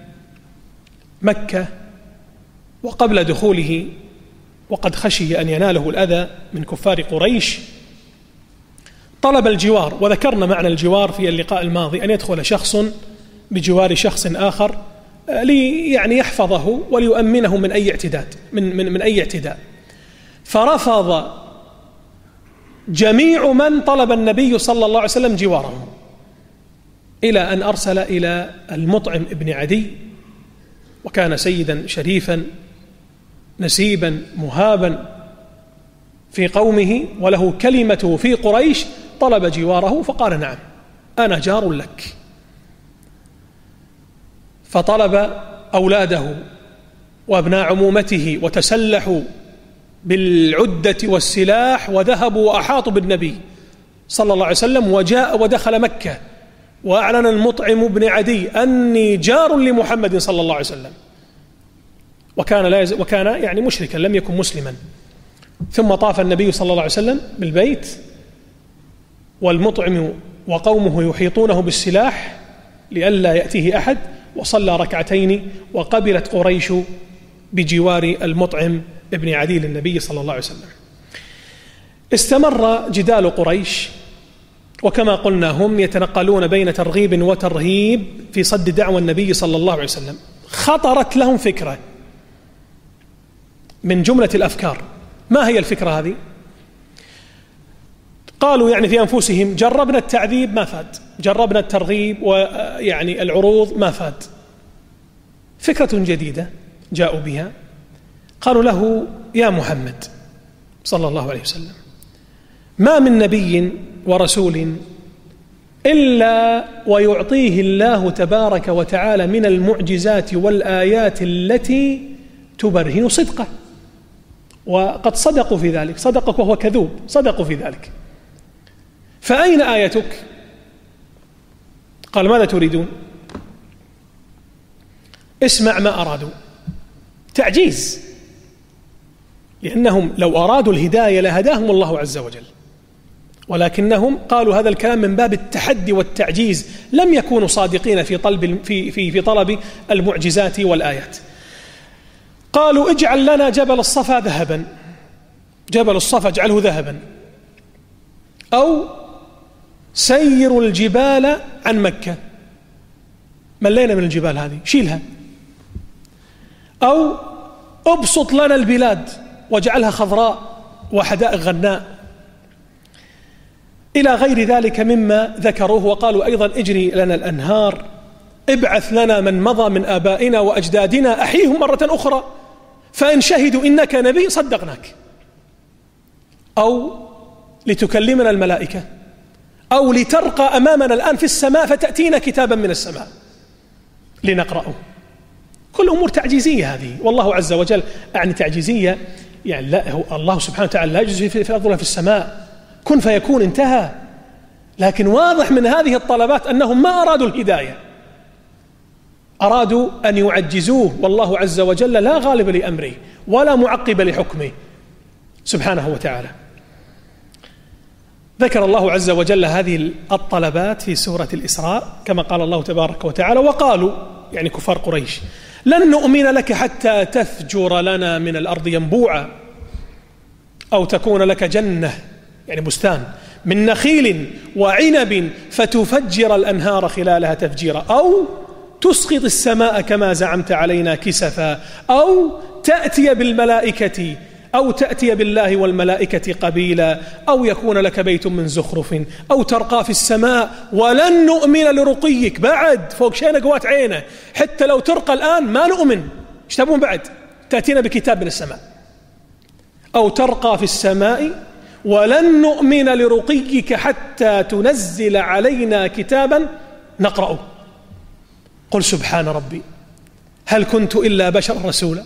مكة وقبل دخوله وقد خشي أن يناله الأذى من كفار قريش طلب الجوار. وذكرنا معنى الجوار في اللقاء الماضي أن يدخل شخص بجوار شخص آخر يعني يحفظه وليؤمنه من أي اعتداء من أي اعتداء. فرفض جميع من طلب النبي صلى الله عليه وسلم جواره إلى أن أرسل إلى المطعم ابن عدي وكان سيدا شريفا نسيبا مهابا في قومه وله كلمته في قريش طلب جواره فقال نعم أنا جار لك. فطلب أولاده وابناء عمومته وتسلحوا بالعدة والسلاح وذهبوا وأحاطوا بالنبي صلى الله عليه وسلم وجاء ودخل مكة وأعلن المطعم بن عدي أني جار لمحمد صلى الله عليه وسلم وكان يعني مشركا لم يكن مسلما. ثم طاف النبي صلى الله عليه وسلم بالبيت والمطعم وقومه يحيطونه بالسلاح لئلا يأتيه أحد وصلى ركعتين وقبلت قريش بجوار المطعم ابن عدي للنبي صلى الله عليه وسلم. استمر جدال قريش وكما قلنا هم يتنقلون بين ترغيب وترهيب في صد دعوى النبي صلى الله عليه وسلم. خطرت لهم فكرة من جملة الأفكار. ما هي الفكرة هذه؟ قالوا يعني في أنفسهم جربنا التعذيب ما فاد، جربنا الترغيب ويعني العروض ما فاد. فكرة جديدة جاءوا بها قالوا له يا محمد صلى الله عليه وسلم ما من نبي ورسول إلا ويعطيه الله تبارك وتعالى من المعجزات والآيات التي تبرهن صدقه وقد صدقوا في ذلك، صدقك وهو كذوب، صدقوا في ذلك. فأين آيتك؟ قال ماذا تريدون؟ اسمع ما أرادوا، تعجيز، لأنهم لو أرادوا الهداية لهداهم الله عز وجل، ولكنهم قالوا هذا الكلام من باب التحدي والتعجيز، لم يكونوا صادقين في طلب المعجزات والآيات. قالوا اجعل لنا جبل الصفا ذهبا، جبل الصفا اجعله ذهبا، أو سيروا الجبال عن مكة، ملينا من الجبال هذه شيلها، أو ابسط لنا البلاد واجعلها خضراء وحدائق غناء، إلى غير ذلك مما ذكروه. وقالوا أيضا اجري لنا الأنهار، ابعث لنا من مضى من آبائنا وأجدادنا أحيهم مرة أخرى، فإن شهدوا إنك نبي صدقناك، أو لتكلمنا الملائكة، أو لترقى أمامنا الآن في السماء فتأتينا كتابا من السماء لنقرأه. كل أمور تعجيزية هذه، والله عز وجل يعني تعجيزية، يعني لا هو الله سبحانه وتعالى لا يجوز في الأرض ولا في السماء، كن فيكون انتهى. لكن واضح من هذه الطلبات أنهم ما أرادوا الهداية، أرادوا أن يعجزوه، والله عز وجل لا غالب لأمره ولا معقب لحكمه سبحانه وتعالى. ذكر الله عز وجل هذه الطلبات في سورة الإسراء كما قال الله تبارك وتعالى: وقالوا، يعني كفار قريش، لن نؤمن لك حتى تفجر لنا من الأرض ينبوعا، أو تكون لك جنة، يعني بستان، من نخيل وعنب فتفجر الأنهار خلالها تفجيرا، أو تسقط السماء كما زعمت علينا كسفا، أو تأتي بالملائكة، أو تأتي بالله والملائكة قبيلا، أو يكون لك بيت من زخرف، أو ترقى في السماء ولن نؤمن لرقيك، بعد فوق شينا قوات عينه، حتى لو ترقى الآن ما نؤمن، ايش تبون بعد؟ تأتينا بكتاب من السماء. أو ترقى في السماء ولن نؤمن لرقيك حتى تنزل علينا كتابا نقرأه. قل سبحان ربي هل كنت إلا بشرا رسولا.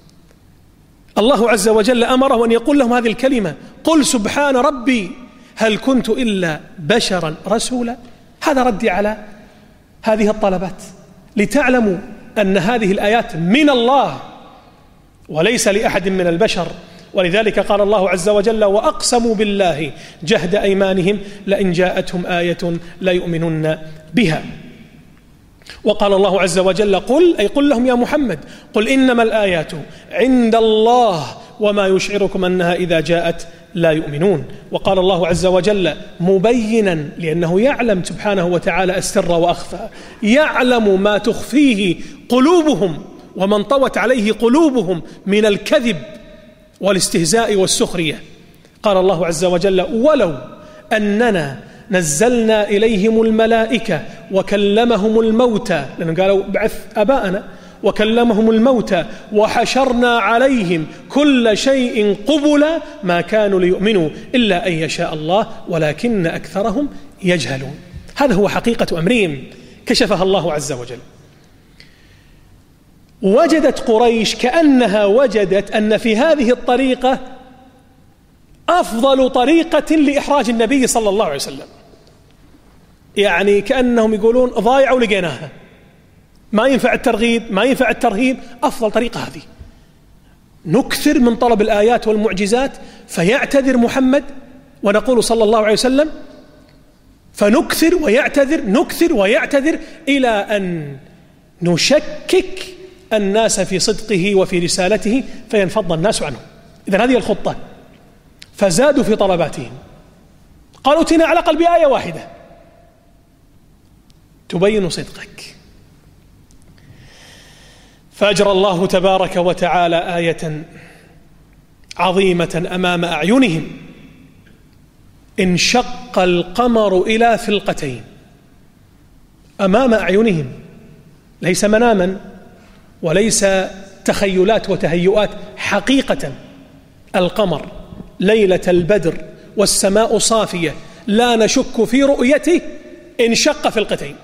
الله عز وجل أمره أن يقول لهم هذه الكلمة: قل سبحان ربي هل كنت إلا بشرا رسولا. هذا ردي على هذه الطلبات، لتعلموا أن هذه الآيات من الله وليس لأحد من البشر. ولذلك قال الله عز وجل: وأقسموا بالله جهد أيمانهم لئن جاءتهم آية لا يؤمنون بها. وقال الله عز وجل: قل، أي قل لهم يا محمد، قل إنما الآيات عند الله وما يشعركم أنها إذا جاءت لا يؤمنون. وقال الله عز وجل مبينا، لأنه يعلم سبحانه وتعالى السر وأخفى، يعلم ما تخفيه قلوبهم ومن طوت عليه قلوبهم من الكذب والاستهزاء والسخرية. قال الله عز وجل: ولو أننا نزلنا إليهم الملائكة وكلمهم الموتى، لأنهم قالوا بعث أباءنا، وكلمهم الموتى وحشرنا عليهم كل شيء قبلا ما كانوا ليؤمنوا إلا أن يشاء الله ولكن أكثرهم يجهلون. هذا هو حقيقة أمرهم كشفها الله عز وجل. وجدت قريش كأنها وجدت أن في هذه الطريقة أفضل طريقة لإحراج النبي صلى الله عليه وسلم، يعني كأنهم يقولون ضايع ولقيناها، ما ينفع الترغيب، ما ينفع الترهيب، أفضل طريقة هذه. نكثر من طلب الآيات والمعجزات فيعتذر محمد ونقول صلى الله عليه وسلم، فنكثر ويعتذر، نكثر ويعتذر، إلى أن نشكك الناس في صدقه وفي رسالته فينفض الناس عنه. إذن هذه الخطة. فزادوا في طلباتهم، قالوا ائتنا على الأقل بآية واحدة تبين صدقك. فأجرى الله تبارك وتعالى آية عظيمة أمام أعينهم: انشق القمر إلى فلقتين، أمام أعينهم، ليس مناما وليس تخيلات وتهيؤات، حقيقة القمر ليلة البدر والسماء صافية لا نشك في رؤيته انشق فلقتين،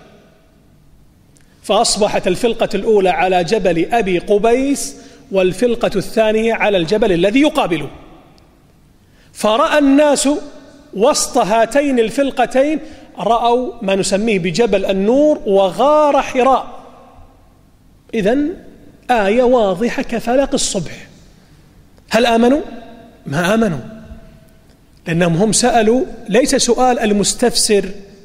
فأصبحت الفلقة الأولى على جبل أبي قبيس والفلقة الثانية على الجبل الذي يقابله، فرأى الناس وسط هاتين الفلقتين، رأوا ما نسميه بجبل النور وغار حراء. إذن آية واضحة كفلق الصبح. هل آمنوا؟ ما آمنوا، لأنهم هم سألوا ليس سؤال المستفسر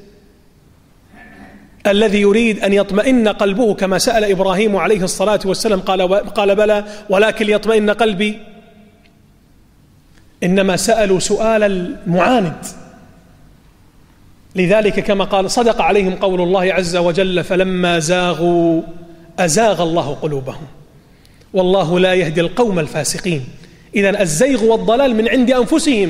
الذي يريد أن يطمئن قلبه كما سأل إبراهيم عليه الصلاة والسلام، قال بلى ولكن ليطمئن قلبي. إنما سألوا سؤال المعاند، لذلك كما قال صدق عليهم قول الله عز وجل فلما زاغوا أزاغ الله قلوبهم والله لا يهدي القوم الفاسقين. إذن الزيغ والضلال من عند أنفسهم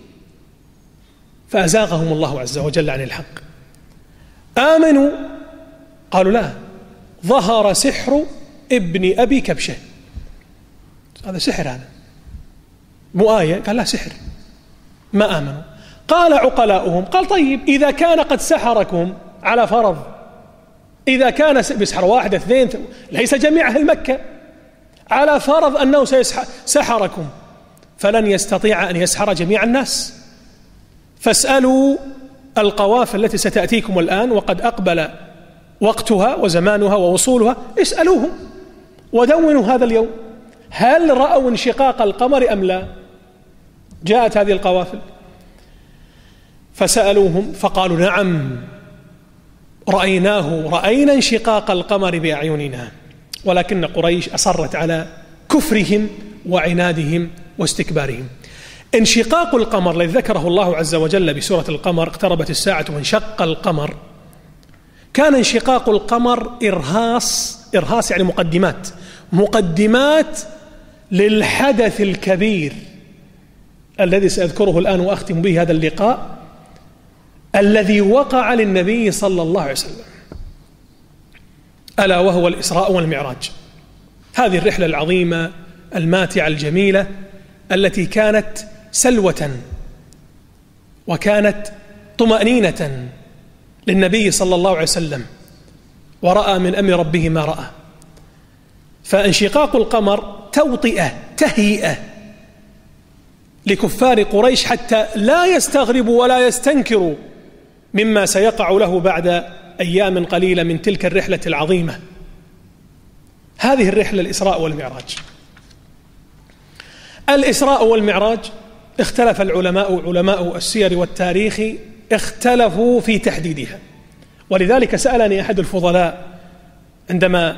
فأزاغهم الله عز وجل عن الحق. آمنوا قالوا لا، ظهر سحر ابن أبي كبشة، هذا سحر، هذا مو آية، قال لا سحر، ما آمنوا. قال عقلاؤهم قال طيب إذا كان قد سحركم على فرض، إذا كان بسحر واحد اثنين ليس جميع أهل مكة، على فرض أنه سحركم فلن يستطيع أن يسحر جميع الناس، فاسألوا القوافل التي ستأتيكم الآن وقد أقبل وقتها وزمانها ووصولها، اسألوهم ودونوا هذا اليوم هل رأوا انشقاق القمر أم لا. جاءت هذه القوافل فسألوهم فقالوا نعم رأينا انشقاق القمر بأعيننا، ولكن قريش أصرت على كفرهم وعنادهم واستكبارهم. انشقاق القمر الذي ذكره الله عز وجل بسورة القمر اقتربت الساعة وانشق القمر، كان انشقاق القمر إرهاص يعني مقدمات للحدث الكبير الذي سأذكره الآن وأختم به هذا اللقاء، الذي وقع للنبي صلى الله عليه وسلم، ألا وهو الإسراء والمعراج. هذه الرحلة العظيمة الماتعة الجميلة التي كانت سلوة وكانت طمأنينة للنبي صلى الله عليه وسلم، ورأى من أمر ربه ما رأى. فانشقاق القمر تهيئة لكفار قريش حتى لا يستغربوا ولا يستنكروا مما سيقع له بعد أيام قليلة من تلك الرحلة العظيمة. هذه الرحلة الإسراء والمعراج. الإسراء والمعراج اختلف علماء السير والتاريخ اختلفوا في تحديدها، ولذلك سألني أحد الفضلاء عندما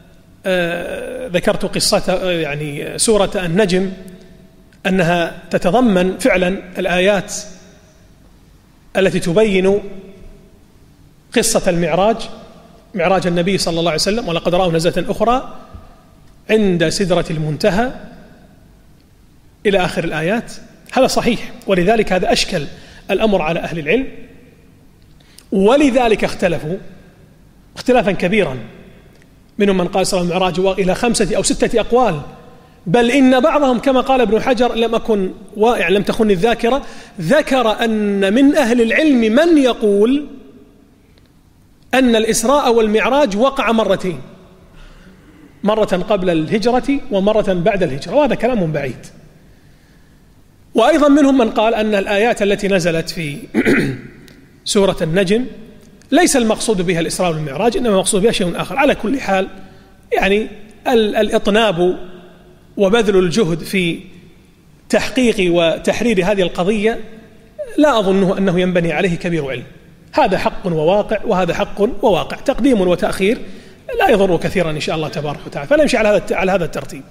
ذكرت قصة يعني سورة النجم أنها تتضمن فعلا الآيات التي تبين قصة معراج النبي صلى الله عليه وسلم، ولقد رأوا نزلة أخرى عند سدرة المنتهى إلى آخر الآيات. هذا صحيح، ولذلك هذا أشكل الأمر على أهل العلم، ولذلك اختلفوا اختلافا كبيرا. منهم من قال صلى المعراج إلى 5 أو 6 أقوال، بل إن بعضهم كما قال ابن حجر لم تخن الذاكرة، ذكر أن من أهل العلم من يقول أن الإسراء والمعراج وقع مرتين، مرة قبل الهجرة ومرة بعد الهجرة، وهذا كلام بعيد. وأيضا منهم من قال أن الآيات التي نزلت في سورة النجم ليس المقصود بها الإسراء والمعراج، إنما المقصود بها شيء آخر. على كل حال يعني الإطناب وبذل الجهد في تحقيق وتحرير هذه القضية لا أظنه أنه ينبني عليه كبير علم. هذا حق وواقع وهذا حق وواقع، تقديم وتأخير لا يضر كثيرا إن شاء الله تبارك وتعالى، فنمشي على هذا الترتيب.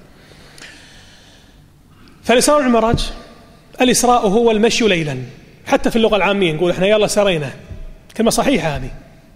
فالإسراء والمعراج، الإسراء هو المشي ليلا، حتى في اللغة العامية نقول احنا يلا سرينا، كلمة صحيحة هذه،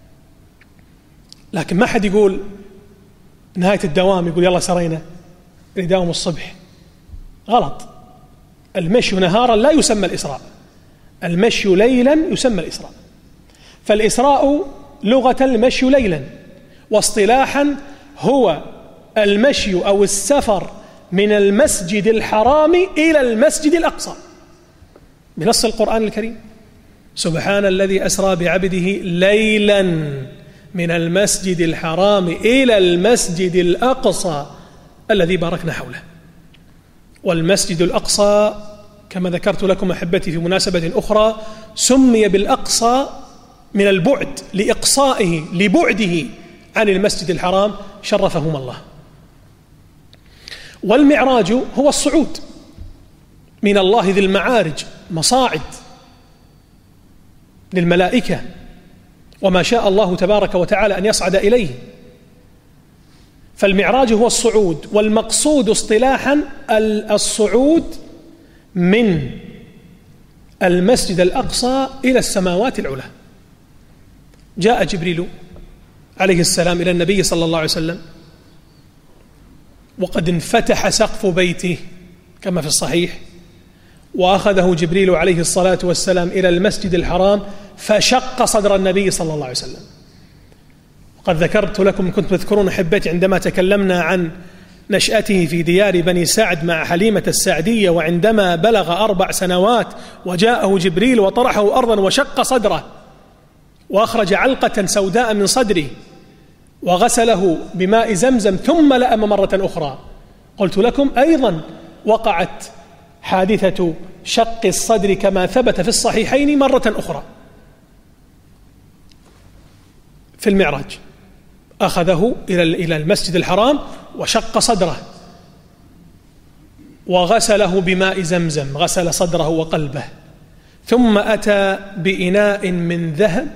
لكن ما حد يقول نهاية الدوام يقول يلا سرينا يداوم الصبح، غلط. المشي نهارا لا يسمى الإسراء، المشي ليلا يسمى الإسراء. فالإسراء لغة المشي ليلا، واصطلاحا هو المشي أو السفر من المسجد الحرام إلى المسجد الأقصى بنص القرآن الكريم: سبحان الذي أسرى بعبده ليلا من المسجد الحرام إلى المسجد الأقصى الذي باركنا حوله. والمسجد الأقصى كما ذكرت لكم أحبتي في مناسبة أخرى سمي بالأقصى من البعد لإقصائه لبعده عن المسجد الحرام شرفهم الله. والمعراج هو الصعود من الله ذي المعارج، مصاعد للملائكة وما شاء الله تبارك وتعالى أن يصعد إليه. فالمعراج هو الصعود، والمقصود اصطلاحا الصعود من المسجد الأقصى إلى السماوات العلى. جاء جبريل عليه السلام إلى النبي صلى الله عليه وسلم وقد انفتح سقف بيته كما في الصحيح، وأخذه جبريل عليه الصلاة والسلام إلى المسجد الحرام فشق صدر النبي صلى الله عليه وسلم. وقد ذكرت لكم، كنت تذكرون أحبتي عندما تكلمنا عن نشأته في ديار بني سعد مع حليمة السعدية، وعندما بلغ 4 سنوات وجاءه جبريل وطرحه أرضا وشق صدره وأخرج علقة سوداء من صدره وغسله بماء زمزم ثم لأم مرة أخرى. قلت لكم أيضا وقعت حادثة شق الصدر كما ثبت في الصحيحين مرة أخرى في المعراج، أخذه إلى المسجد الحرام وشق صدره وغسله بماء زمزم، غسل صدره وقلبه، ثم أتى بإناء من ذهب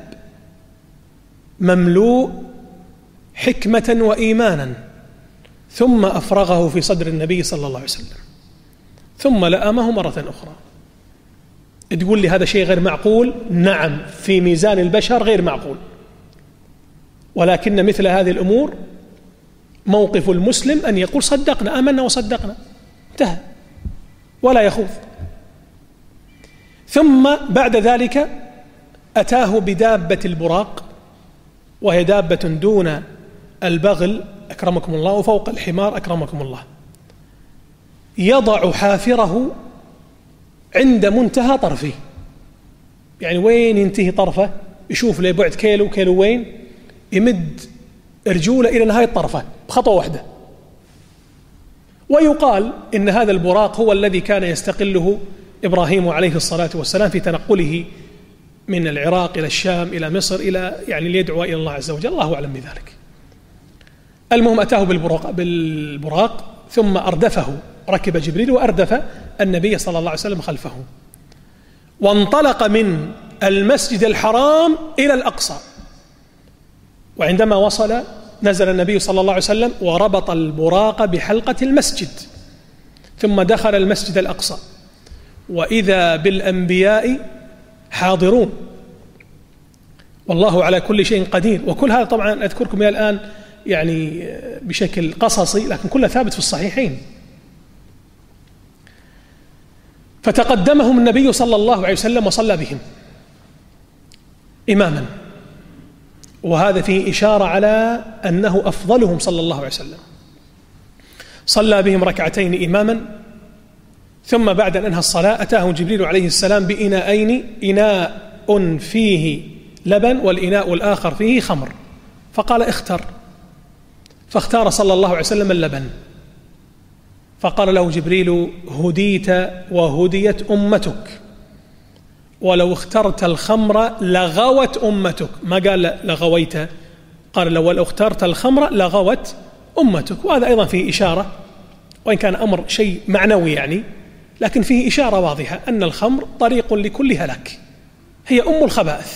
مملوء حكمة وإيمانا ثم أفرغه في صدر النبي صلى الله عليه وسلم ثم لأمه مرة أخرى. تقول لي هذا شيء غير معقول؟ نعم، في ميزان البشر غير معقول، ولكن مثل هذه الأمور موقف المسلم أن يقول صدقنا، آمنا وصدقنا، انتهى، ولا يخوض. ثم بعد ذلك أتاه بدابة البراق، وهي دابة دون البغل أكرمكم الله وفوق الحمار أكرمكم الله، يضع حافره عند منتهى طرفه، يعني وين ينتهي طرفه يشوف له بعد كيلو كيلوين، يمد رجوله إلى نهاية طرفه بخطوة واحدة. ويقال إن هذا البراق هو الذي كان يستقله إبراهيم عليه الصلاة والسلام في تنقله من العراق إلى الشام إلى مصر إلى يعني ليدعو إلى الله عز وجل، الله أعلم بذلك. المهم أتاه بالبراق ثم أردفه، ركب جبريل وأردف النبي صلى الله عليه وسلم خلفه، وانطلق من المسجد الحرام إلى الأقصى. وعندما وصل نزل النبي صلى الله عليه وسلم وربط البراق بحلقة المسجد، ثم دخل المسجد الأقصى وإذا بالأنبياء حاضرون، والله على كل شيء قدير. وكل هذا طبعا أذكركم إلى الآن يعني بشكل قصصي، لكن كله ثابت في الصحيحين. فتقدمهم النبي صلى الله عليه وسلم وصلى بهم إماما، وهذا فيه إشارة على أنه أفضلهم صلى الله عليه وسلم. صلى بهم ركعتين إماما، ثم بعد أن أنهى الصلاة أتاه جبريل عليه السلام بإناءين، إناء فيه لبن والإناء الآخر فيه خمر، فقال اختر، فاختار صلى الله عليه وسلم اللبن. فقال له جبريل هديت وهديت أمتك، ولو اخترت الخمر لغوت أمتك، ما قال لغويت، قال لو اخترت الخمر لغوت أمتك. وهذا أيضا فيه إشارة، وإن كان أمر شيء معنوي يعني، لكن فيه إشارة واضحة أن الخمر طريق لكل هلاك، هي أم الخبائث.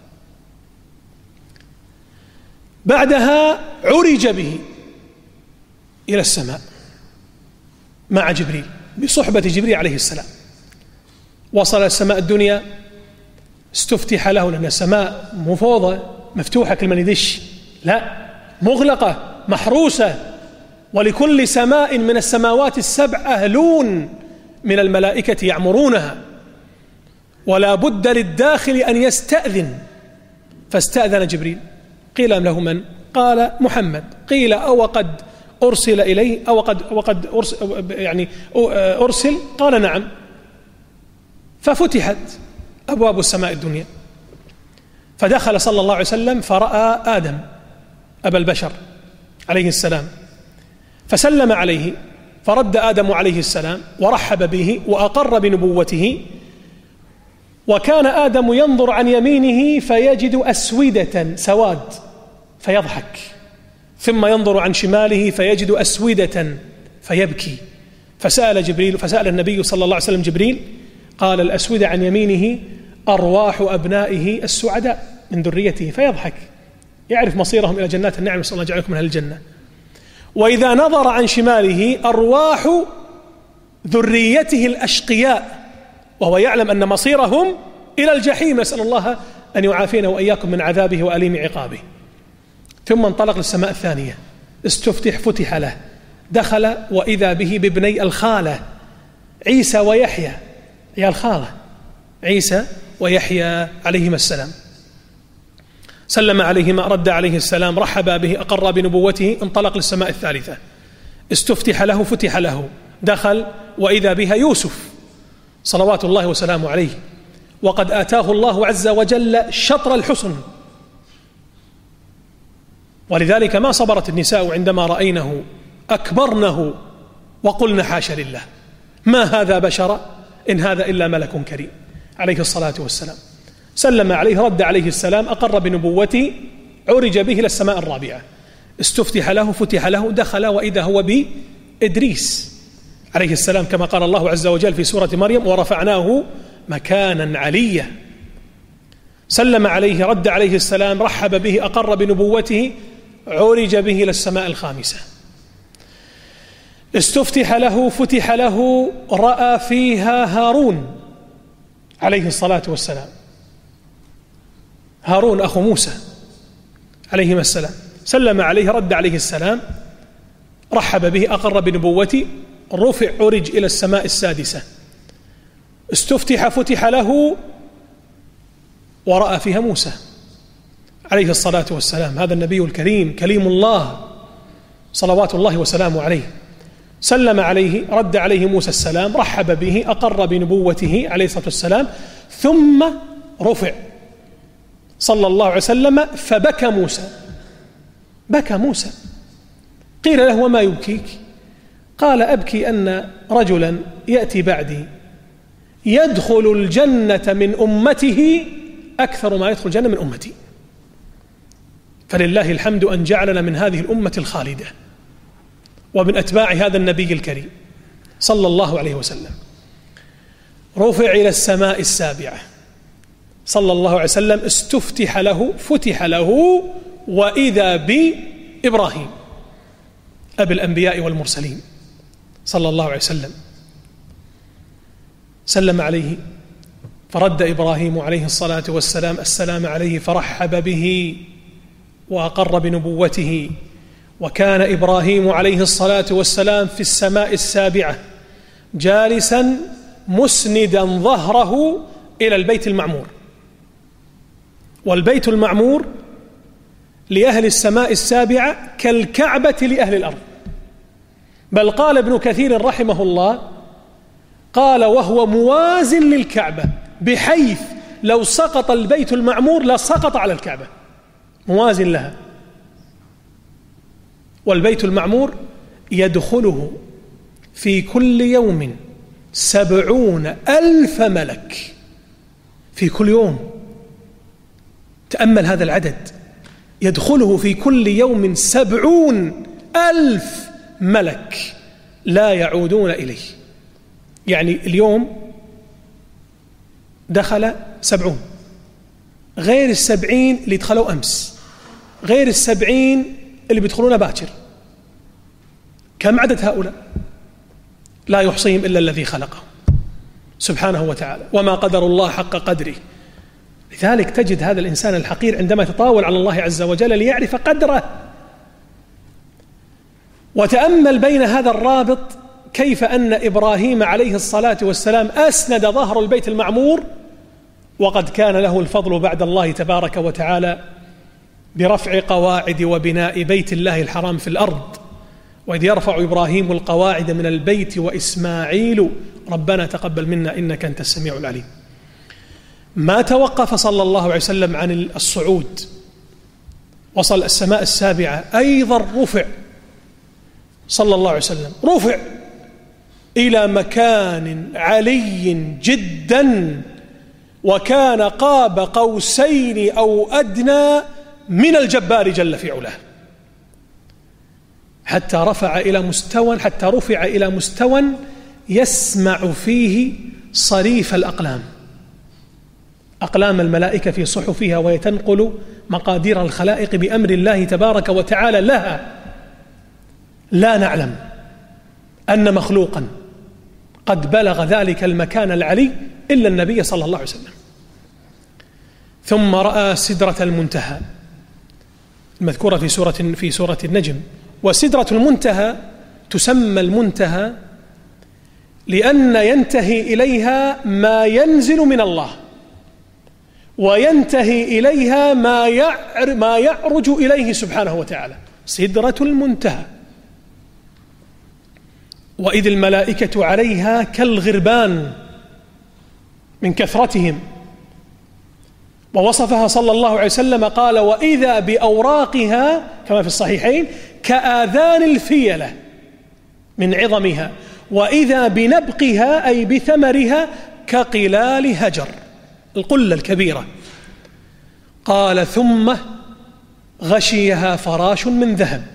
بعدها عرج به إلى السماء مع جبريل بصحبة جبريل عليه السلام. وصل السماء الدنيا، استفتح له، لأن السماء مفوضة مفتوحة كل من يدش، لا، مغلقة محروسة، ولكل سماء من السماوات السبع أهلون من الملائكة يعمرونها، ولا بد للداخل أن يستأذن. فاستأذن جبريل، قيل له من؟ قال محمد. قيل أو قد أرسل إليه أو قد أرسل؟ قال نعم. ففتحت أبواب السماء الدنيا، فدخل صلى الله عليه وسلم فرأى آدم أبا البشر عليه السلام، فسلم عليه، فرد آدم عليه السلام ورحب به وأقر بنبوته. وكان آدم ينظر عن يمينه فيجد أسودة سواد فيضحك، ثم ينظر عن شماله فيجد أسودة فيبكي. فسأل النبي صلى الله عليه وسلم جبريل، قال الأسودة عن يمينه أرواح أبنائه السعداء من ذريته، فيضحك، يعرف مصيرهم إلى جنات النعيم، صلى الله عليه وسلم من أهل الجنة. وإذا نظر عن شماله أرواح ذريته الأشقياء، وهو يعلم أن مصيرهم إلى الجحيم، نسأل الله أن يعافينا وإياكم من عذابه وأليم عقابه. ثم انطلق للسماء الثانية، استفتح فتح له، دخل وإذا به بابني الخالة عيسى ويحيى، يا الخالة عيسى ويحيى عليهما السلام. سلم عليهما، رد عليه السلام، رحب به، أقر بنبوته، انطلق للسماء الثالثة، استفتح له فتح له، دخل وإذا بها يوسف صلوات الله وسلامه عليه، وقد آتاه الله عز وجل شطر الحسن، ولذلك ما صبرت النساء عندما رأينه أكبرنه وقلن حاشا لله، ما هذا بشرا إن هذا إلا ملك كريم عليه الصلاة والسلام. سلم عليه، رد عليه السلام، أقر بنبوته، عرج به إلى السماء الرابعة، استفتح له فتح له، دخل وإذا هو بإدريس عليه السلام، كما قال الله عز وجل في سورة مريم: ورفعناه مكانا عليا. سلم عليه، رد عليه السلام، رحب به، أقر بنبوته، عرج به إلى السماء الخامسة، استفتح له فتح له، رأى فيها هارون عليه الصلاة والسلام، هارون أخو موسى عليهما السلام. سلم عليه، رد عليه السلام، رحب به، أقر بنبوته، رفع، عرج إلى السماء السادسة، استفتح فتح له، ورأى فيها موسى عليه الصلاة والسلام، هذا النبي الكريم كليم الله صلوات الله وسلامه عليه. سلم عليه، رد عليه موسى السلام، رحب به، أقر بنبوته عليه الصلاة والسلام، ثم رفع صلى الله عليه وسلم، فبكى موسى، بكى موسى. قيل له: وما يبكيك؟ قال: أبكي أن رجلا يأتي بعدي يدخل الجنة من أمته أكثر ما يدخل الجنة من أمتي، فلله الحمد أن جعلنا من هذه الأمة الخالدة ومن أتباع هذا النبي الكريم صلى الله عليه وسلم. رفع إلى السماء السابعة صلى الله عليه وسلم، استفتح له فتح له، وإذا بإبراهيم أبي الأنبياء والمرسلين صلى الله عليه وسلم. سلم عليه، فرد إبراهيم عليه الصلاة والسلام السلام عليه، فرحب به وأقر بنبوته. وكان إبراهيم عليه الصلاة والسلام في السماء السابعة جالسا مسندا ظهره إلى البيت المعمور، والبيت المعمور لأهل السماء السابعة كالكعبة لأهل الأرض، بل قال ابن كثير رحمه الله، قال: وهو موازن للكعبة، بحيث لو سقط البيت المعمور لسقط على الكعبة، موازن لها. والبيت المعمور يدخله في كل يوم 70,000 ملك في كل يوم. تأمل هذا العدد، يدخله في كل يوم 70,000 ملك لا يعودون إليه. يعني اليوم دخل 70، غير 70 اللي دخلوا أمس، غير 70 اللي بيدخلون باكر. كم عدد هؤلاء؟ لا يحصيهم إلا الذي خلقهم سبحانه وتعالى، وما قدر الله حق قدره. لذلك تجد هذا الإنسان الحقير عندما يتطاول على الله عز وجل ليعرف قدره. وتأمل بين هذا الرابط كيف أن إبراهيم عليه الصلاة والسلام أسند ظهر البيت المعمور، وقد كان له الفضل بعد الله تبارك وتعالى برفع قواعد وبناء بيت الله الحرام في الأرض، وإذ يرفع إبراهيم القواعد من البيت وإسماعيل ربنا تقبل منا إنك أنت السميع العليم. ما توقف صلى الله عليه وسلم عن الصعود، وصل السماء السابعة، أيضا رفع صلى الله عليه وسلم، رفع إلى مكان علي جدا، وكان قاب قوسين أو أدنى من الجبار جل في علاه، حتى رفع إلى مستوى يسمع فيه صريف الأقلام، أقلام الملائكة في صحفها، وهي تنقل مقادير الخلائق بأمر الله تبارك وتعالى لها. لا نعلم أن مخلوقا قد بلغ ذلك المكان العلي إلا النبي صلى الله عليه وسلم. ثم رأى سدرة المنتهى المذكورة في سورة النجم. وسدرة المنتهى تسمى المنتهى لأن ينتهي إليها ما ينزل من الله، وينتهي إليها ما يعرج إليه سبحانه وتعالى، سدرة المنتهى. وإذ الملائكة عليها كالغربان من كثرتهم. ووصفها صلى الله عليه وسلم قال: وإذا بأوراقها كما في الصحيحين كآذان الفيلة من عظمها، وإذا بنبقها أي بثمرها كقلال هجر، القلة الكبيرة. قال: ثم غشيها فراش من ذهب،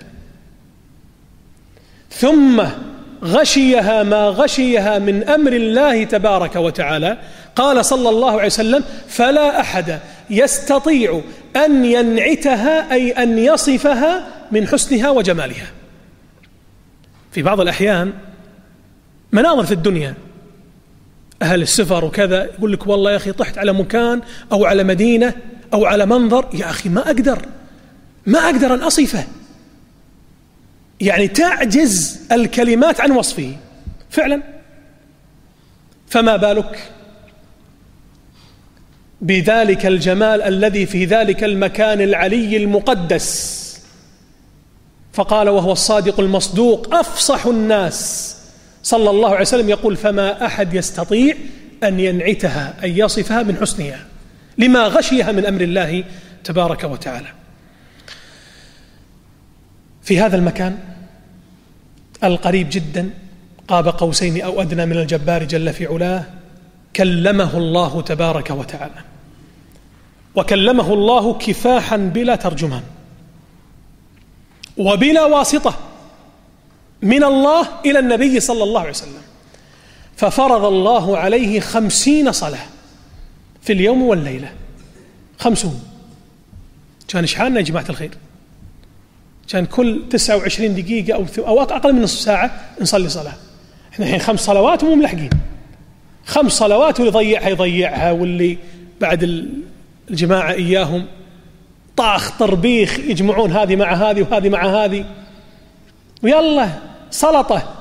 ثم غشيها ما غشيها من أمر الله تبارك وتعالى. قال صلى الله عليه وسلم: فلا أحد يستطيع أن ينعتها أي أن يصفها من حسنها وجمالها. في بعض الأحيان مناظر في الدنيا أهل السفر وكذا يقول لك: والله يا أخي طحت على مكان أو على مدينة أو على منظر، يا أخي ما أقدر أن أصفه، يعني تعجز الكلمات عن وصفه فعلا. فما بالك بذلك الجمال الذي في ذلك المكان العلي المقدس. فقال وهو الصادق المصدوق أفصح الناس صلى الله عليه وسلم يقول: فما أحد يستطيع أن ينعتها أن يصفها من حسنها لما غشيها من أمر الله تبارك وتعالى. في هذا المكان القريب جدا قاب قوسين أو أدنى من الجبار جل في علاه كلمه الله تبارك وتعالى، وكلمه الله كفاحا بلا ترجمان وبلا واسطة من الله إلى النبي صلى الله عليه وسلم. ففرض الله عليه 50 صلاة في اليوم والليلة. 50 كان شحالنا يا جماعة الخير؟ كان كل 29 دقيقة أو أقل من نصف ساعة نصلي صلاة. إحنا الحين 5 صلوات ومو ملحقين. 5 صلوات، واللي يضيعها، واللي بعد الجماعة إياهم طاخ طربيخ يجمعون هذه مع هذه وهذه مع هذه، ويلا سلطة.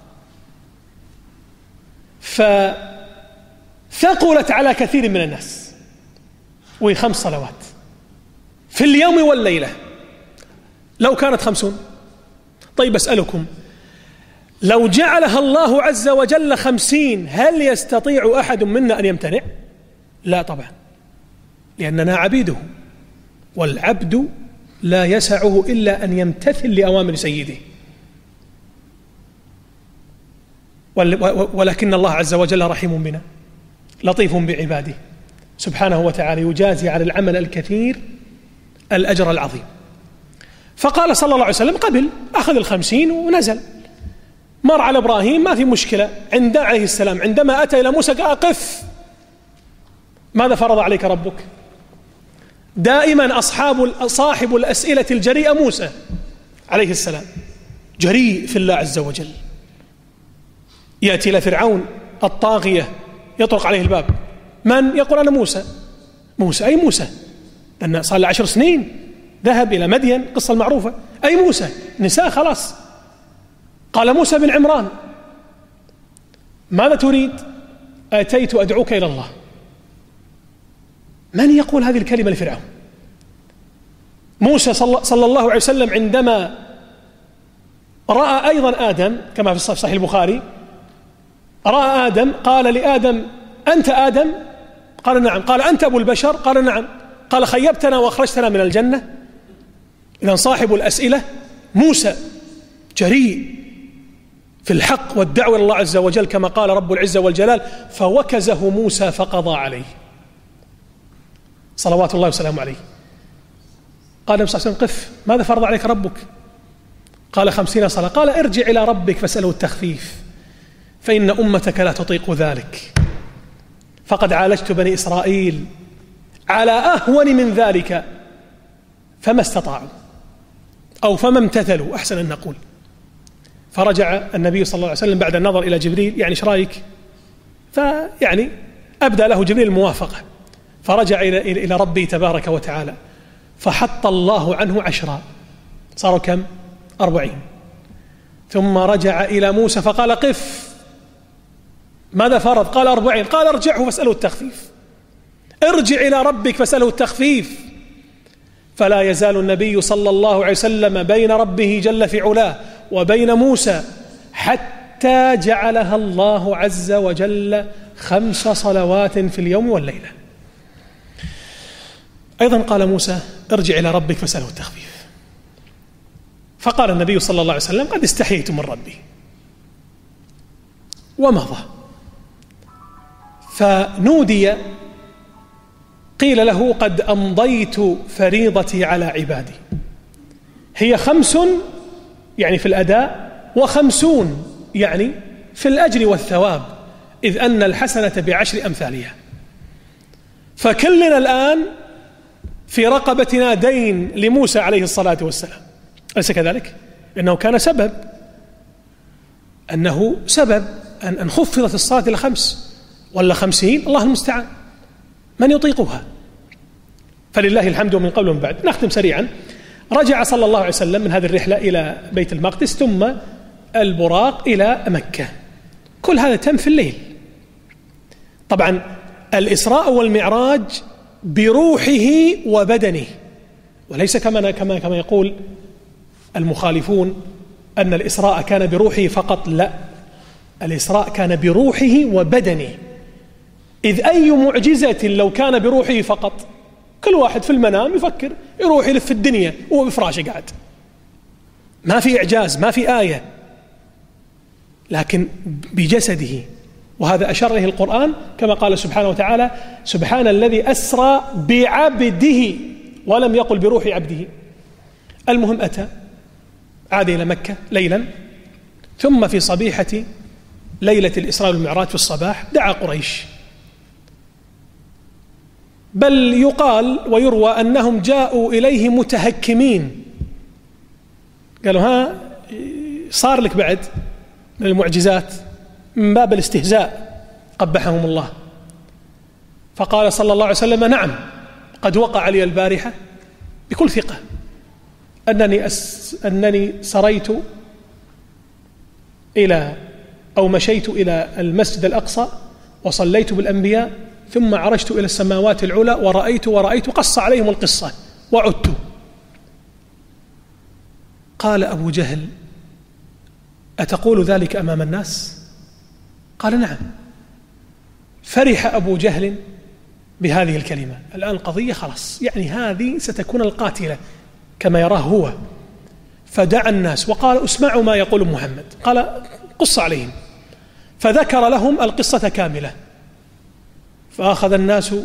فثقلت على كثير من الناس، وهي 5 صلوات في اليوم والليلة. لو كانت 50، طيب أسألكم، لو جعلها الله عز وجل 50 هل يستطيع أحد منا أن يمتنع؟ لا طبعا، لأننا عبيده، والعبد لا يسعه إلا أن يمتثل لأوامر سيده. ولكن الله عز وجل رحيم بنا لطيف بعباده سبحانه وتعالى، يجازي على العمل الكثير الأجر العظيم. فقال صلى الله عليه وسلم قبل، أخذ 50 ونزل. مر على إبراهيم ما في مشكلة، عليه السلام عندما أتى إلى موسى قال: قف، ماذا فرض عليك ربك؟ دائما صاحب الأسئلة الجريئة موسى عليه السلام، جريء في الله عز وجل. يأتي إلى فرعون الطاغية يطرق عليه الباب، من؟ يقول: أنا موسى. موسى؟ أي موسى؟ لأن صار له 10 سنين ذهب إلى مدين، قصة المعروفة. أي موسى؟ نساء خلاص. قال: موسى بن عمران. ماذا تريد؟ أتيت أدعوك إلى الله. من يقول هذه الكلمة لفرعون؟ موسى صلى الله عليه وسلم عندما رأى أيضا آدم كما في صحيح البخاري، رأى آدم قال لآدم: أنت آدم؟ قال: نعم. قال: أنت أبو البشر؟ قال: نعم. قال: خيبتنا وأخرجتنا من الجنة. إذن صاحب الأسئلة موسى جريء في الحق والدعوة إلى الله عز وجل، كما قال رب العزة والجلال: فوكزه موسى فقضى عليه صلوات الله وسلامه عليه. قال النبي صلى الله عليه وسلم: قف، ماذا فرض عليك ربك؟ قال: 50 صلاة. قال: ارجع إلى ربك فاسأله التخفيف، فإن أمتك لا تطيق ذلك، فقد عالجت بني إسرائيل على أهون من ذلك فما استطاعوا، أو فما امتثلوا أحسن أن نقول. فرجع النبي صلى الله عليه وسلم بعد النظر إلى جبريل، يعني إيش رايك؟ فيعني أبدأ له جبريل الموافقة، فرجع إلى ربه تبارك وتعالى فحط الله عنه 10، صاروا كم؟ 40. ثم رجع إلى موسى فقال قف، ماذا فرض؟ قال 40. قال ارجعه فاسأله التخفيف، ارجع إلى ربك فاسأله التخفيف. فلا يزال النبي صلى الله عليه وسلم بين ربه جل في علاه وبين موسى حتى جعلها الله عز وجل 5 صلوات في اليوم والليلة. أيضا قال موسى ارجع إلى ربك فاسأله التخفيف. فقال النبي صلى الله عليه وسلم قد استحييت من ربي، ومضى. فنودي قيل له قد أمضيت فريضتي على عبادي، هي 5 يعني في الأداء، و50 يعني في الأجر والثواب، إذ أن الحسنة ب10 أمثالها. فكلنا الآن في رقبتنا دين لموسى عليه الصلاة والسلام، أليس كذلك؟ إنه كان سبب، أنه سبب أن خفضت الصلاة إلى 5 ولا 50، الله المستعان، من يطيقها؟ فلله الحمد من قبل ومن بعد. نختم سريعا. رجع صلى الله عليه وسلم من هذه الرحلة إلى بيت المقدس، ثم البراق إلى مكة. كل هذا تم في الليل. طبعا الإسراء والمعراج بروحه وبدنه، وليس كما يقول المخالفون أن الإسراء كان بروحه فقط. لا، الإسراء كان بروحه وبدنه، إذ أي معجزة لو كان بروحه فقط؟ كل واحد في المنام يفكر يروح يلف في الدنيا وهو بفراشه قاعد، ما في إعجاز، ما في آية، لكن بجسده. وهذا أشار إليه القرآن كما قال سبحانه وتعالى سبحان الذي أسرى بعبده ولم يقل بروح عبده. المهم أتى، عاد إلى مكة ليلا، ثم في صبيحة ليلة الإسراء والمعراج في الصباح دعا قريش، بل يقال ويروى أنهم جاءوا إليه متهكمين، قالوا ها صار لك بعد من المعجزات، من باب الاستهزاء قبحهم الله. فقال صلى الله عليه وسلم نعم، قد وقع لي البارحة بكل ثقة أنني سريت مشيت إلى المسجد الأقصى وصليت بالأنبياء، ثم عرجت إلى السماوات العلى ورأيت قص عليهم القصة وعدت. قال أبو جهل أتقول ذلك أمام الناس؟ قال نعم. فرح أبو جهل بهذه الكلمة، الآن القضية خلاص، يعني هذه ستكون القاتلة كما يراه هو. فدعا الناس وقال اسمعوا ما يقول محمد، قال قص عليهم، فذكر لهم القصة كاملة. فأخذ الناس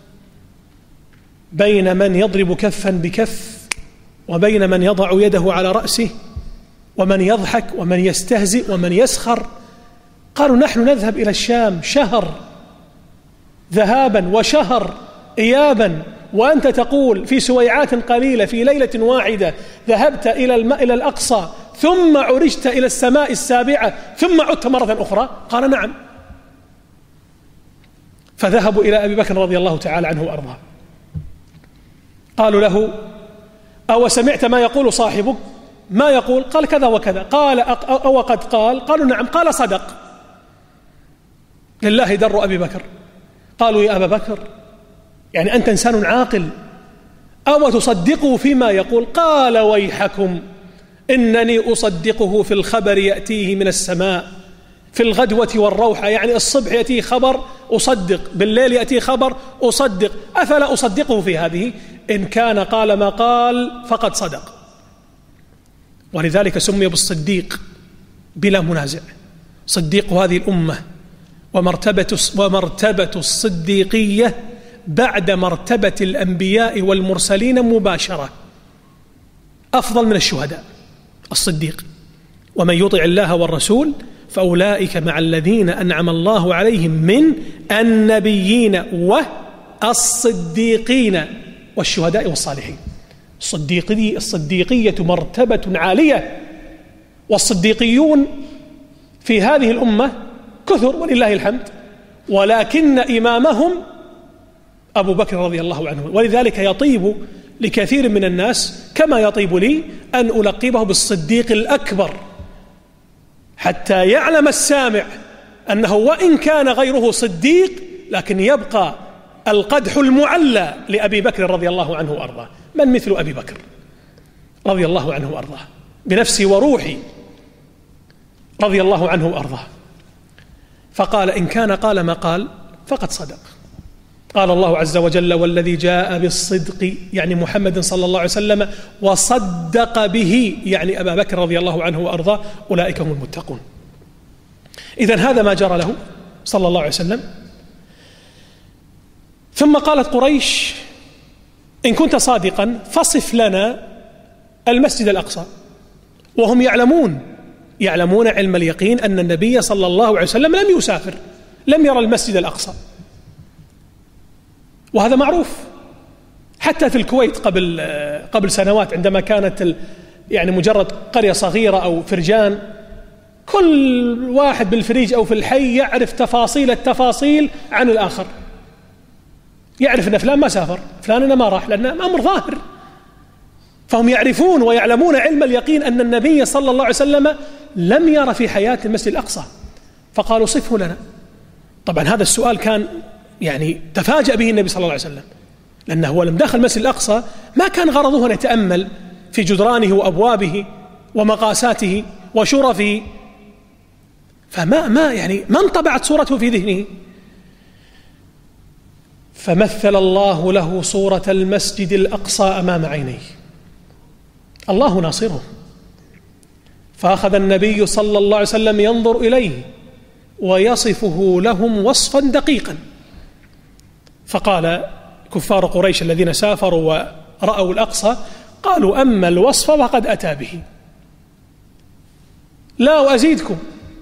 بين من يضرب كفا بكف، وبين من يضع يده على رأسه، ومن يضحك ومن يستهزئ ومن يسخر. قالوا نحن نذهب إلى الشام شهر ذهابا وشهر إيابا، وأنت تقول في سويعات قليلة في ليلة واحدة ذهبت إلى الأقصى، ثم عرجت إلى السماء السابعة، ثم عدت مرة أخرى؟ قال نعم. فذهبوا إلى أبي بكر رضي الله تعالى عنه وأرضاه، قالوا له أو سمعت ما يقول صاحبك؟ ما يقول؟ قال كذا وكذا. قال أو قد قال؟ قالوا نعم. قال صدق. لله در أبي بكر. قالوا يا أبا بكر يعني أنت إنسان عاقل، أو تصدقه فيما يقول؟ قال ويحكم إنني أصدقه في الخبر يأتيه من السماء، في الغدوة والروحة، يعني الصبح يأتيه خبر أصدق، بالليل يأتيه خبر أصدق، أفلا أصدقه في هذه؟ إن كان قال ما قال فقد صدق. ولذلك سمي بالصديق بلا منازع، صديق هذه الأمة. ومرتبة الصديقية بعد مرتبة الأنبياء والمرسلين مباشرة، أفضل من الشهداء الصديق. ومن يطع الله والرسول فأولئك مع الذين أنعم الله عليهم من النبيين والصديقين والشهداء والصالحين. الصديقية مرتبة عالية، والصديقيون في هذه الأمة كثر ولله الحمد، ولكن إمامهم أبو بكر رضي الله عنه، ولذلك يطيب لكثير من الناس كما يطيب لي أن ألقبه بالصديق الأكبر، حتى يعلم السامع أنه وإن كان غيره صديق لكن يبقى القدح المعلى لأبي بكر رضي الله عنه وأرضاه. من مثل أبي بكر رضي الله عنه وأرضاه بنفسي وروحي رضي الله عنه وأرضاه؟ فقال إن كان قال ما قال فقد صدق. قال الله عز وجل والذي جاء بالصدق يعني محمد صلى الله عليه وسلم وصدق به يعني أبا بكر رضي الله عنه وأرضاه أولئك هم المتقون. إذن هذا ما جرى له صلى الله عليه وسلم. ثم قالت قريش إن كنت صادقا فصف لنا المسجد الأقصى، وهم يعلمون علم اليقين أن النبي صلى الله عليه وسلم لم يسافر، لم يرى المسجد الأقصى، وهذا معروف. حتى في الكويت قبل سنوات عندما كانت يعني مجرد قرية صغيرة أو فرجان، كل واحد بالفريج أو في الحي يعرف تفاصيل التفاصيل عن الآخر، يعرف أن فلان ما سافر، فلان أنا ما راح، لأن أمر ظاهر. فهم يعرفون ويعلمون علم اليقين أن النبي صلى الله عليه وسلم لم يرى في حياة المسجد الأقصى. فقالوا صفه لنا. طبعا هذا السؤال كان يعني تفاجأ به النبي صلى الله عليه وسلم، لأنه هو لما دخل المسجد الأقصى ما كان غرضه أن يتأمل في جدرانه وأبوابه ومقاساته وشرفه، ما انطبعت صورته في ذهنه. فمثل الله له صورة المسجد الأقصى أمام عينيه، الله ناصره. فأخذ النبي صلى الله عليه وسلم ينظر إليه ويصفه لهم وصفا دقيقا. فقال كفار قريش الذين سافروا ورأوا الأقصى قالوا أما الوصف فقد أتى به، لا أزيدكم،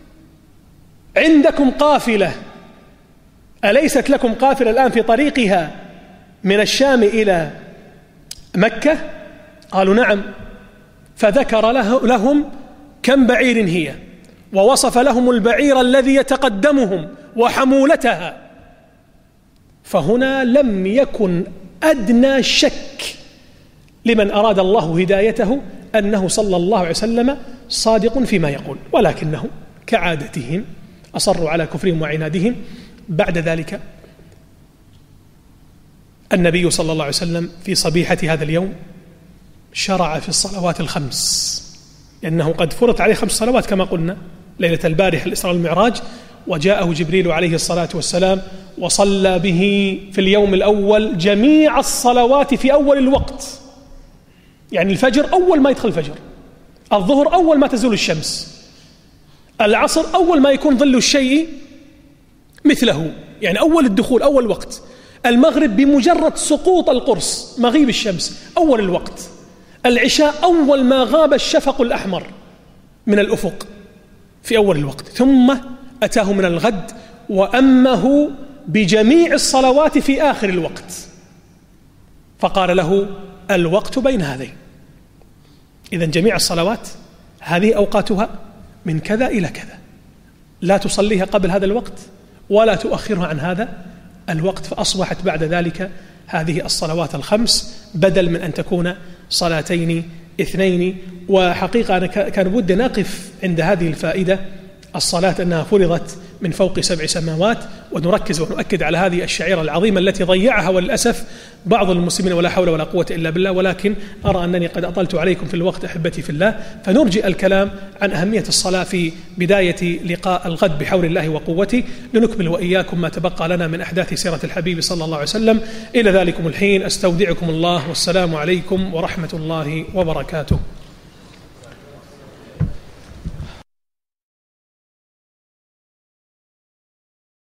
عندكم قافلة، أليست لكم قافلة الآن في طريقها من الشام إلى مكة؟ قالوا نعم. فذكر لهم كم بعير هي، ووصف لهم البعير الذي يتقدمهم وحمولتها. فهنا لم يكن أدنى شك لمن أراد الله هدايته أنه صلى الله عليه وسلم صادق فيما يقول، ولكنهم كعادتهم أصروا على كفرهم وعنادهم. بعد ذلك النبي صلى الله عليه وسلم في صبيحة هذا اليوم شرع في الصلوات الخمس، لأنه قد فرض عليه 5 صلوات كما قلنا ليلة البارحة الإسراء والمعراج، وجاءه جبريل عليه الصلاة والسلام وصلى به في اليوم الأول جميع الصلوات في أول الوقت، يعني الفجر أول ما يدخل الفجر، الظهر أول ما تزول الشمس، العصر أول ما يكون ظل الشيء مثله، يعني أول الدخول أول وقت، المغرب بمجرد سقوط القرص مغيب الشمس أول الوقت، العشاء أول ما غاب الشفق الأحمر من الأفق في أول الوقت، ثم أتاه من الغد وأمه بجميع الصلوات في آخر الوقت، فقال له الوقت بين هذين. إذن جميع الصلوات هذه أوقاتها من كذا إلى كذا، لا تصليها قبل هذا الوقت ولا تؤخرها عن هذا الوقت. فأصبحت بعد ذلك هذه الصلوات الخمس بدل من أن تكون صلاتين اثنين. وحقيقة أنا كان بودي نقف عند هذه الفائدة، الصلاة أنها فرضت من فوق 7 سماوات، ونركز ونؤكد على هذه الشعيرة العظيمة التي ضيعها وللأسف بعض المسلمين، ولا حول ولا قوة إلا بالله. ولكن أرى أنني قد أطلت عليكم في الوقت أحبتي في الله، فنرجئ الكلام عن أهمية الصلاة في بداية لقاء الغد بحول الله وقوته، لنكمل وإياكم ما تبقى لنا من أحداث سيرة الحبيب صلى الله عليه وسلم. إلى ذلكم الحين أستودعكم الله، والسلام عليكم ورحمة الله وبركاته.